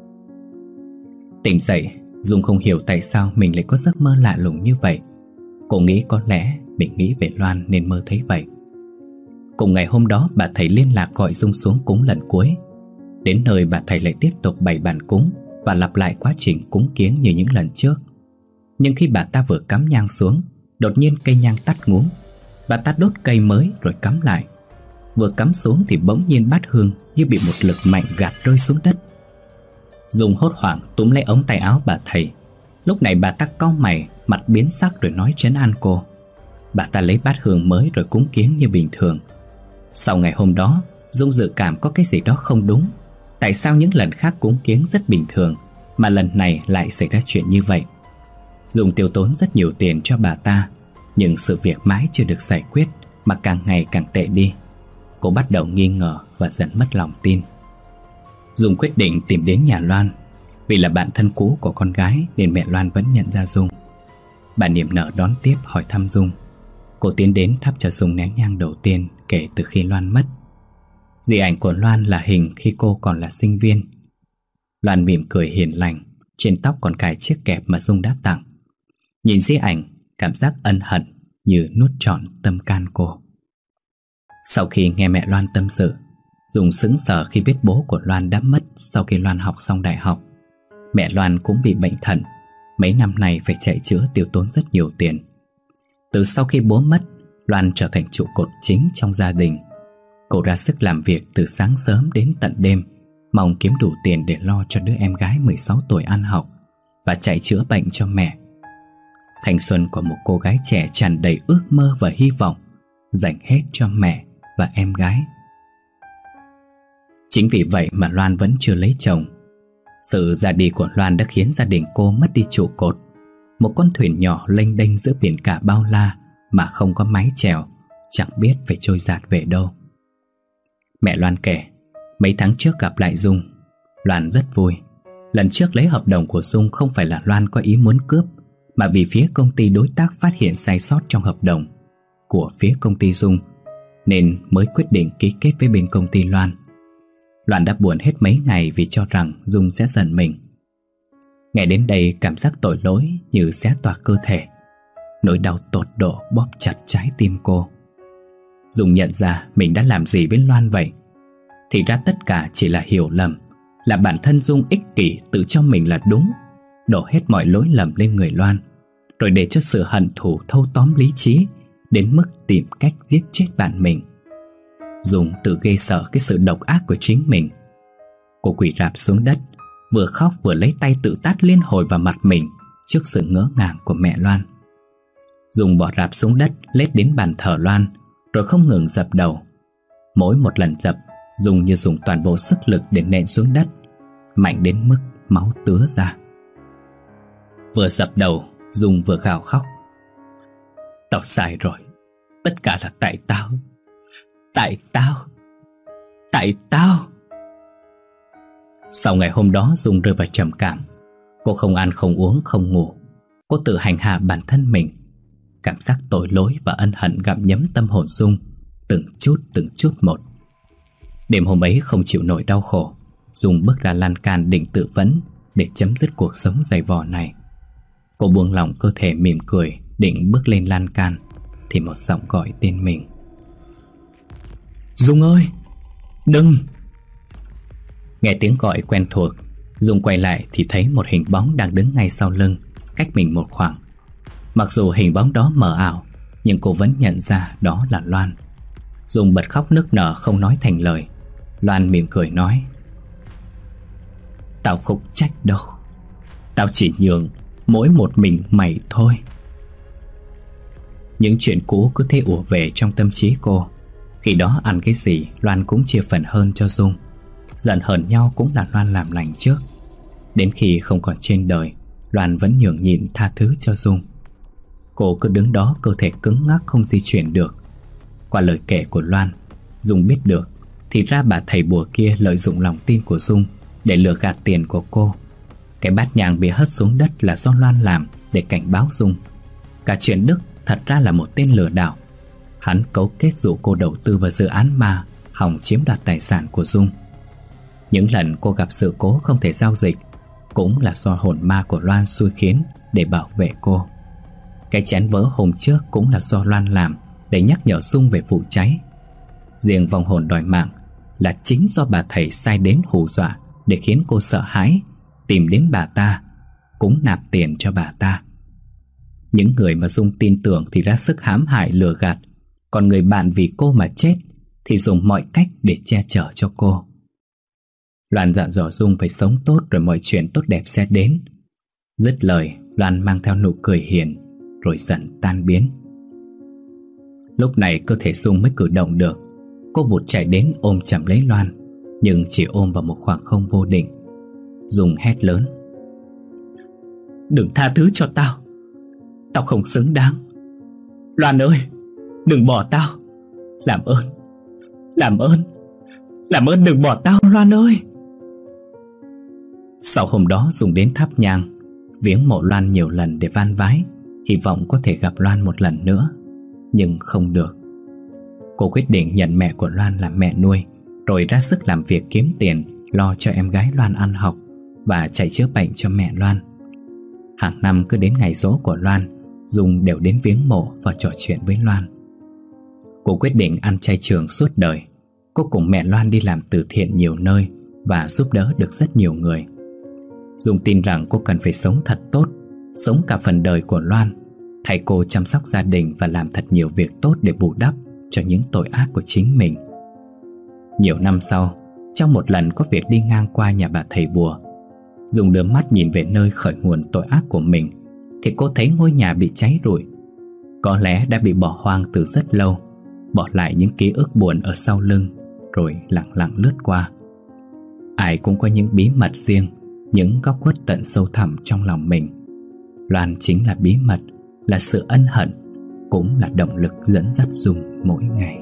Tỉnh dậy, Dung không hiểu tại sao mình lại có giấc mơ lạ lùng như vậy. Cô nghĩ có lẽ mình nghĩ về Loan nên mơ thấy vậy. Cùng ngày hôm đó, bà thầy liên lạc gọi Dung xuống cúng lần cuối. Đến nơi, bà thầy lại tiếp tục bày bàn cúng và lặp lại quá trình cúng kiếng như những lần trước. Nhưng khi bà ta vừa cắm nhang xuống, đột nhiên cây nhang tắt ngúm. Bà ta đốt cây mới rồi cắm lại. Vừa cắm xuống thì bỗng nhiên bát hương như bị một lực mạnh gạt rơi xuống đất. Dung hốt hoảng túm lấy ống tay áo bà thầy. Lúc này bà ta cau mày, mặt biến sắc rồi nói trấn an cô: Bà ta lấy bát hương mới rồi cúng kiếng như bình thường. Sau ngày hôm đó, Dung dự cảm có cái gì đó không đúng. Tại sao những lần khác cúng kiếng rất bình thường mà lần này lại xảy ra chuyện như vậy? Dung tiêu tốn rất nhiều tiền cho bà ta, nhưng sự việc mãi chưa được giải quyết mà càng ngày càng tệ đi. Cô bắt đầu nghi ngờ và dần mất lòng tin. Dung quyết định tìm đến nhà Loan. Vì là bạn thân cũ của con gái nên mẹ Loan vẫn nhận ra Dung. Bà niềm nở đón tiếp hỏi thăm Dung. Cô tiến đến thắp cho Dung nén nhang đầu tiên kể từ khi Loan mất. Di ảnh của Loan là hình khi cô còn là sinh viên. Loan mỉm cười hiền lành, trên tóc còn cài chiếc kẹp mà Dung đã tặng. Nhìn di ảnh, cảm giác ân hận như nuốt trọn tâm can cô. Sau khi nghe mẹ Loan tâm sự, Dung sững sờ khi biết bố của Loan đã mất sau khi Loan học xong đại học. Mẹ Loan cũng bị bệnh thận, mấy năm nay phải chạy chữa tiêu tốn rất nhiều tiền. Từ sau khi bố mất, Loan trở thành trụ cột chính trong gia đình. Cô ra sức làm việc từ sáng sớm đến tận đêm, mong kiếm đủ tiền để lo cho đứa em gái mười sáu tuổi ăn học và chạy chữa bệnh cho mẹ. Thanh xuân của một cô gái trẻ tràn đầy ước mơ và hy vọng, dành hết cho mẹ và em gái. Chính vì vậy mà Loan vẫn chưa lấy chồng. Sự ra đi của Loan đã khiến gia đình cô mất đi trụ cột, một con thuyền nhỏ lênh đênh giữa biển cả bao la mà không có mái chèo, chẳng biết phải trôi dạt về đâu. Mẹ Loan kể, mấy tháng trước gặp lại Dung, Loan rất vui. Lần trước lấy hợp đồng của Dung không phải là Loan có ý muốn cướp, mà vì phía công ty đối tác phát hiện sai sót trong hợp đồng của phía công ty Dung, nên mới quyết định ký kết với bên công ty Loan. Loan đã buồn hết mấy ngày vì cho rằng Dung sẽ giận mình. Nghe đến đây, cảm giác tội lỗi như xé toạc cơ thể. Nỗi đau tột độ bóp chặt trái tim cô. Dung nhận ra mình đã làm gì với Loan vậy. Thì ra tất cả chỉ là hiểu lầm, là bản thân Dung ích kỷ tự cho mình là đúng, đổ hết mọi lỗi lầm lên người Loan, rồi để cho sự hận thù thâu tóm lý trí đến mức tìm cách giết chết bạn mình. Dung tự ghê sợ cái sự độc ác của chính mình. Cô quỳ rạp xuống đất, vừa khóc vừa lấy tay tự tát liên hồi vào mặt mình trước sự ngỡ ngàng của mẹ Loan. Dung bỏ rạp xuống đất, lết đến bàn thờ Loan, rồi không ngừng dập đầu. Mỗi một lần dập, Dung như dùng toàn bộ sức lực để nện xuống đất, mạnh đến mức máu tứa ra. Vừa dập đầu, Dung vừa gào khóc. Tao sai rồi, tất cả là tại tao. Tại tao Tại tao Sau ngày hôm đó, Dung rơi vào trầm cảm. Cô không ăn không uống không ngủ. Cô tự hành hạ bản thân mình. Cảm giác tội lỗi và ân hận gặm nhấm tâm hồn Dung từng chút từng chút một. Đêm hôm ấy không chịu nổi đau khổ, Dung bước ra lan can định tự vấn để chấm dứt cuộc sống dày vò này. Cô buông lỏng cơ thể mỉm cười định bước lên lan can thì một giọng gọi tên mình. Dung ơi, đừng! Nghe tiếng gọi quen thuộc, Dung quay lại thì thấy một hình bóng đang đứng ngay sau lưng, cách mình một khoảng. Mặc dù hình bóng đó mờ ảo, nhưng cô vẫn nhận ra đó là Loan. Dung bật khóc nức nở không nói thành lời. Loan mỉm cười nói: Tao không trách đâu, tao chỉ nhường mỗi một mình mày thôi. Những chuyện cũ cứ thế ùa về trong tâm trí cô. Khi đó ăn cái gì, Loan cũng chia phần hơn cho Dung. Giận hờn nhau cũng là Loan làm lành trước. Đến khi không còn trên đời, Loan vẫn nhường nhịn tha thứ cho Dung. Cô cứ đứng đó, cơ thể cứng ngắc không di chuyển được. Qua lời kể của Loan, Dung biết được thì ra bà thầy bùa kia lợi dụng lòng tin của Dung để lừa gạt tiền của cô. Cái bát nhang bị hất xuống đất là do Loan làm để cảnh báo Dung. Cả chuyện Đức thật ra là một tên lừa đảo. Hắn cấu kết dụ cô đầu tư vào dự án ma, hòng chiếm đoạt tài sản của Dung. Những lần cô gặp sự cố không thể giao dịch cũng là do hồn ma của Loan xui khiến để bảo vệ cô. Cái chén vỡ hôm trước cũng là do Loan làm để nhắc nhở Dung về vụ cháy. Riêng vong hồn đòi mạng là chính do bà thầy sai đến hù dọa để khiến cô sợ hãi, tìm đến bà ta, cũng nạp tiền cho bà ta. Những người mà Dung tin tưởng thì ra sức hãm hại lừa gạt, còn người bạn vì cô mà chết thì dùng mọi cách để che chở cho cô. Loan dặn dò Dung phải sống tốt rồi mọi chuyện tốt đẹp sẽ đến. Dứt lời, Loan mang theo nụ cười hiền rồi dần tan biến. Lúc này cơ thể Dung mới cử động được. Cô vụt chạy đến ôm chầm lấy Loan, nhưng chỉ ôm vào một khoảng không vô định. Dung hét lớn: "Đừng tha thứ cho tao. Tao không xứng đáng. Loan ơi, đừng bỏ tao. Làm ơn, làm ơn, làm ơn đừng bỏ tao Loan ơi." Sau hôm đó Dung đến thắp nhang, viếng mộ Loan nhiều lần để van vái, hy vọng có thể gặp Loan một lần nữa. Nhưng không được. Cô quyết định nhận mẹ của Loan làm mẹ nuôi, rồi ra sức làm việc kiếm tiền, lo cho em gái Loan ăn học và chạy chữa bệnh cho mẹ Loan. Hàng năm cứ đến ngày giỗ của Loan, Dung đều đến viếng mộ và trò chuyện với Loan. Cô quyết định ăn chay trường suốt đời. Cô cùng mẹ Loan đi làm từ thiện nhiều nơi và giúp đỡ được rất nhiều người. Dung tin rằng cô cần phải sống thật tốt, sống cả phần đời của Loan, thay cô chăm sóc gia đình và làm thật nhiều việc tốt để bù đắp cho những tội ác của chính mình. Nhiều năm sau, trong một lần có việc đi ngang qua nhà bà thầy bùa, Dung đưa mắt nhìn về nơi khởi nguồn tội ác của mình, thì cô thấy ngôi nhà bị cháy rụi. Có lẽ đã bị bỏ hoang từ rất lâu, bỏ lại những ký ức buồn ở sau lưng, rồi lặng lặng lướt qua. Ai cũng có những bí mật riêng, những góc khuất tận sâu thẳm trong lòng mình. Loan chính là bí mật, là sự ân hận, cũng là động lực dẫn dắt Dung mỗi ngày.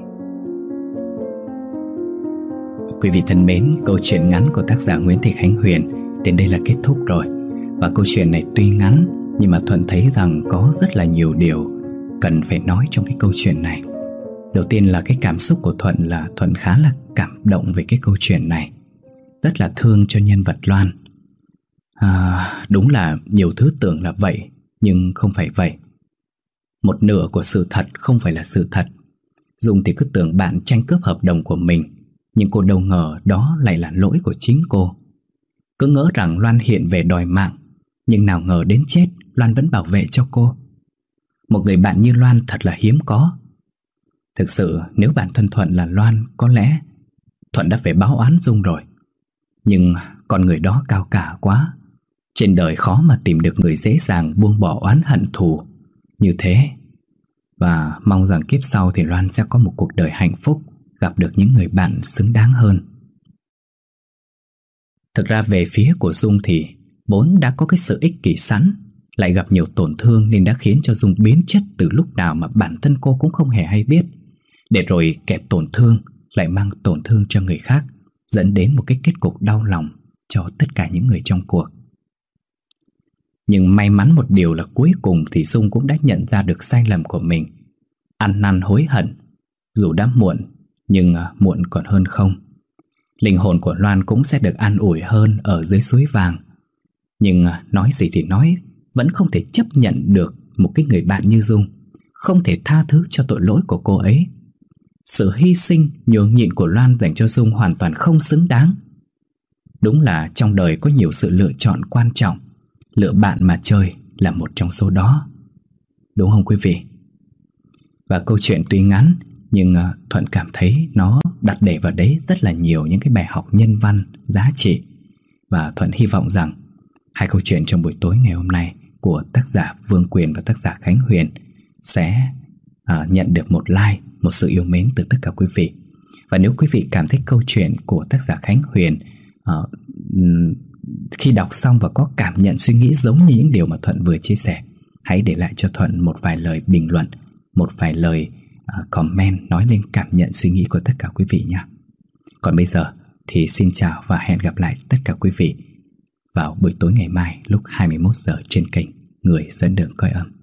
Quý vị thân mến, câu chuyện ngắn của tác giả Nguyễn Thị Khánh Huyền đến đây là kết thúc rồi. Và câu chuyện này tuy ngắn, nhưng mà Thuận thấy rằng có rất là nhiều điều cần phải nói trong cái câu chuyện này. Đầu tiên là cái cảm xúc của Thuận là Thuận khá là cảm động về cái câu chuyện này, rất là thương cho nhân vật Loan. à, Đúng là nhiều thứ tưởng là vậy, nhưng không phải vậy. Một nửa của sự thật không phải là sự thật. Dung thì cứ tưởng bạn tranh cướp hợp đồng của mình, nhưng cô đâu ngờ đó lại là lỗi của chính cô. Cứ ngỡ rằng Loan hiện về đòi mạng, nhưng nào ngờ đến chết Loan vẫn bảo vệ cho cô. Một người bạn như Loan thật là hiếm có. Thực sự nếu bản thân Thuận là Loan, có lẽ Thuận đã phải báo oán Dung rồi. Nhưng con người đó cao cả quá. Trên đời khó mà tìm được người dễ dàng buông bỏ oán hận thù như thế. Và mong rằng kiếp sau thì Loan sẽ có một cuộc đời hạnh phúc, gặp được những người bạn xứng đáng hơn. Thực ra về phía của Dung thì vốn đã có cái sự ích kỷ sẵn, lại gặp nhiều tổn thương nên đã khiến cho Dung biến chất từ lúc nào mà bản thân cô cũng không hề hay biết. Để rồi kẻ tổn thương lại mang tổn thương cho người khác, dẫn đến một cái kết cục đau lòng cho tất cả những người trong cuộc. Nhưng may mắn một điều là cuối cùng thì Dung cũng đã nhận ra được sai lầm của mình, ăn năn hối hận. Dù đã muộn, nhưng muộn còn hơn không. Linh hồn của Loan cũng sẽ được an ủi hơn ở dưới suối vàng. Nhưng nói gì thì nói, vẫn không thể chấp nhận được một cái người bạn như Dung, không thể tha thứ cho tội lỗi của cô ấy. Sự hy sinh nhường nhịn của Loan dành cho Dung hoàn toàn không xứng đáng. Đúng là trong đời có nhiều sự lựa chọn quan trọng, lựa bạn mà chơi là một trong số đó. Đúng không quý vị? Và câu chuyện tuy ngắn, nhưng Thuận cảm thấy nó đặt để vào đấy rất là nhiều những cái bài học nhân văn giá trị. Và Thuận hy vọng rằng hai câu chuyện trong buổi tối ngày hôm nay của tác giả Vương Quyền và tác giả Khánh Huyền sẽ uh, nhận được một like, một sự yêu mến từ tất cả quý vị. Và nếu quý vị cảm thấy câu chuyện của tác giả Khánh Huyền uh, khi đọc xong và có cảm nhận suy nghĩ giống như những điều mà Thuận vừa chia sẻ, hãy để lại cho Thuận một vài lời bình luận, một vài lời uh, comment nói lên cảm nhận suy nghĩ của tất cả quý vị nhé. Còn bây giờ thì xin chào và hẹn gặp lại tất cả quý vị vào buổi tối ngày mai lúc hai mươi mốt giờ trên kênh Người Dẫn Đường Coi Âm.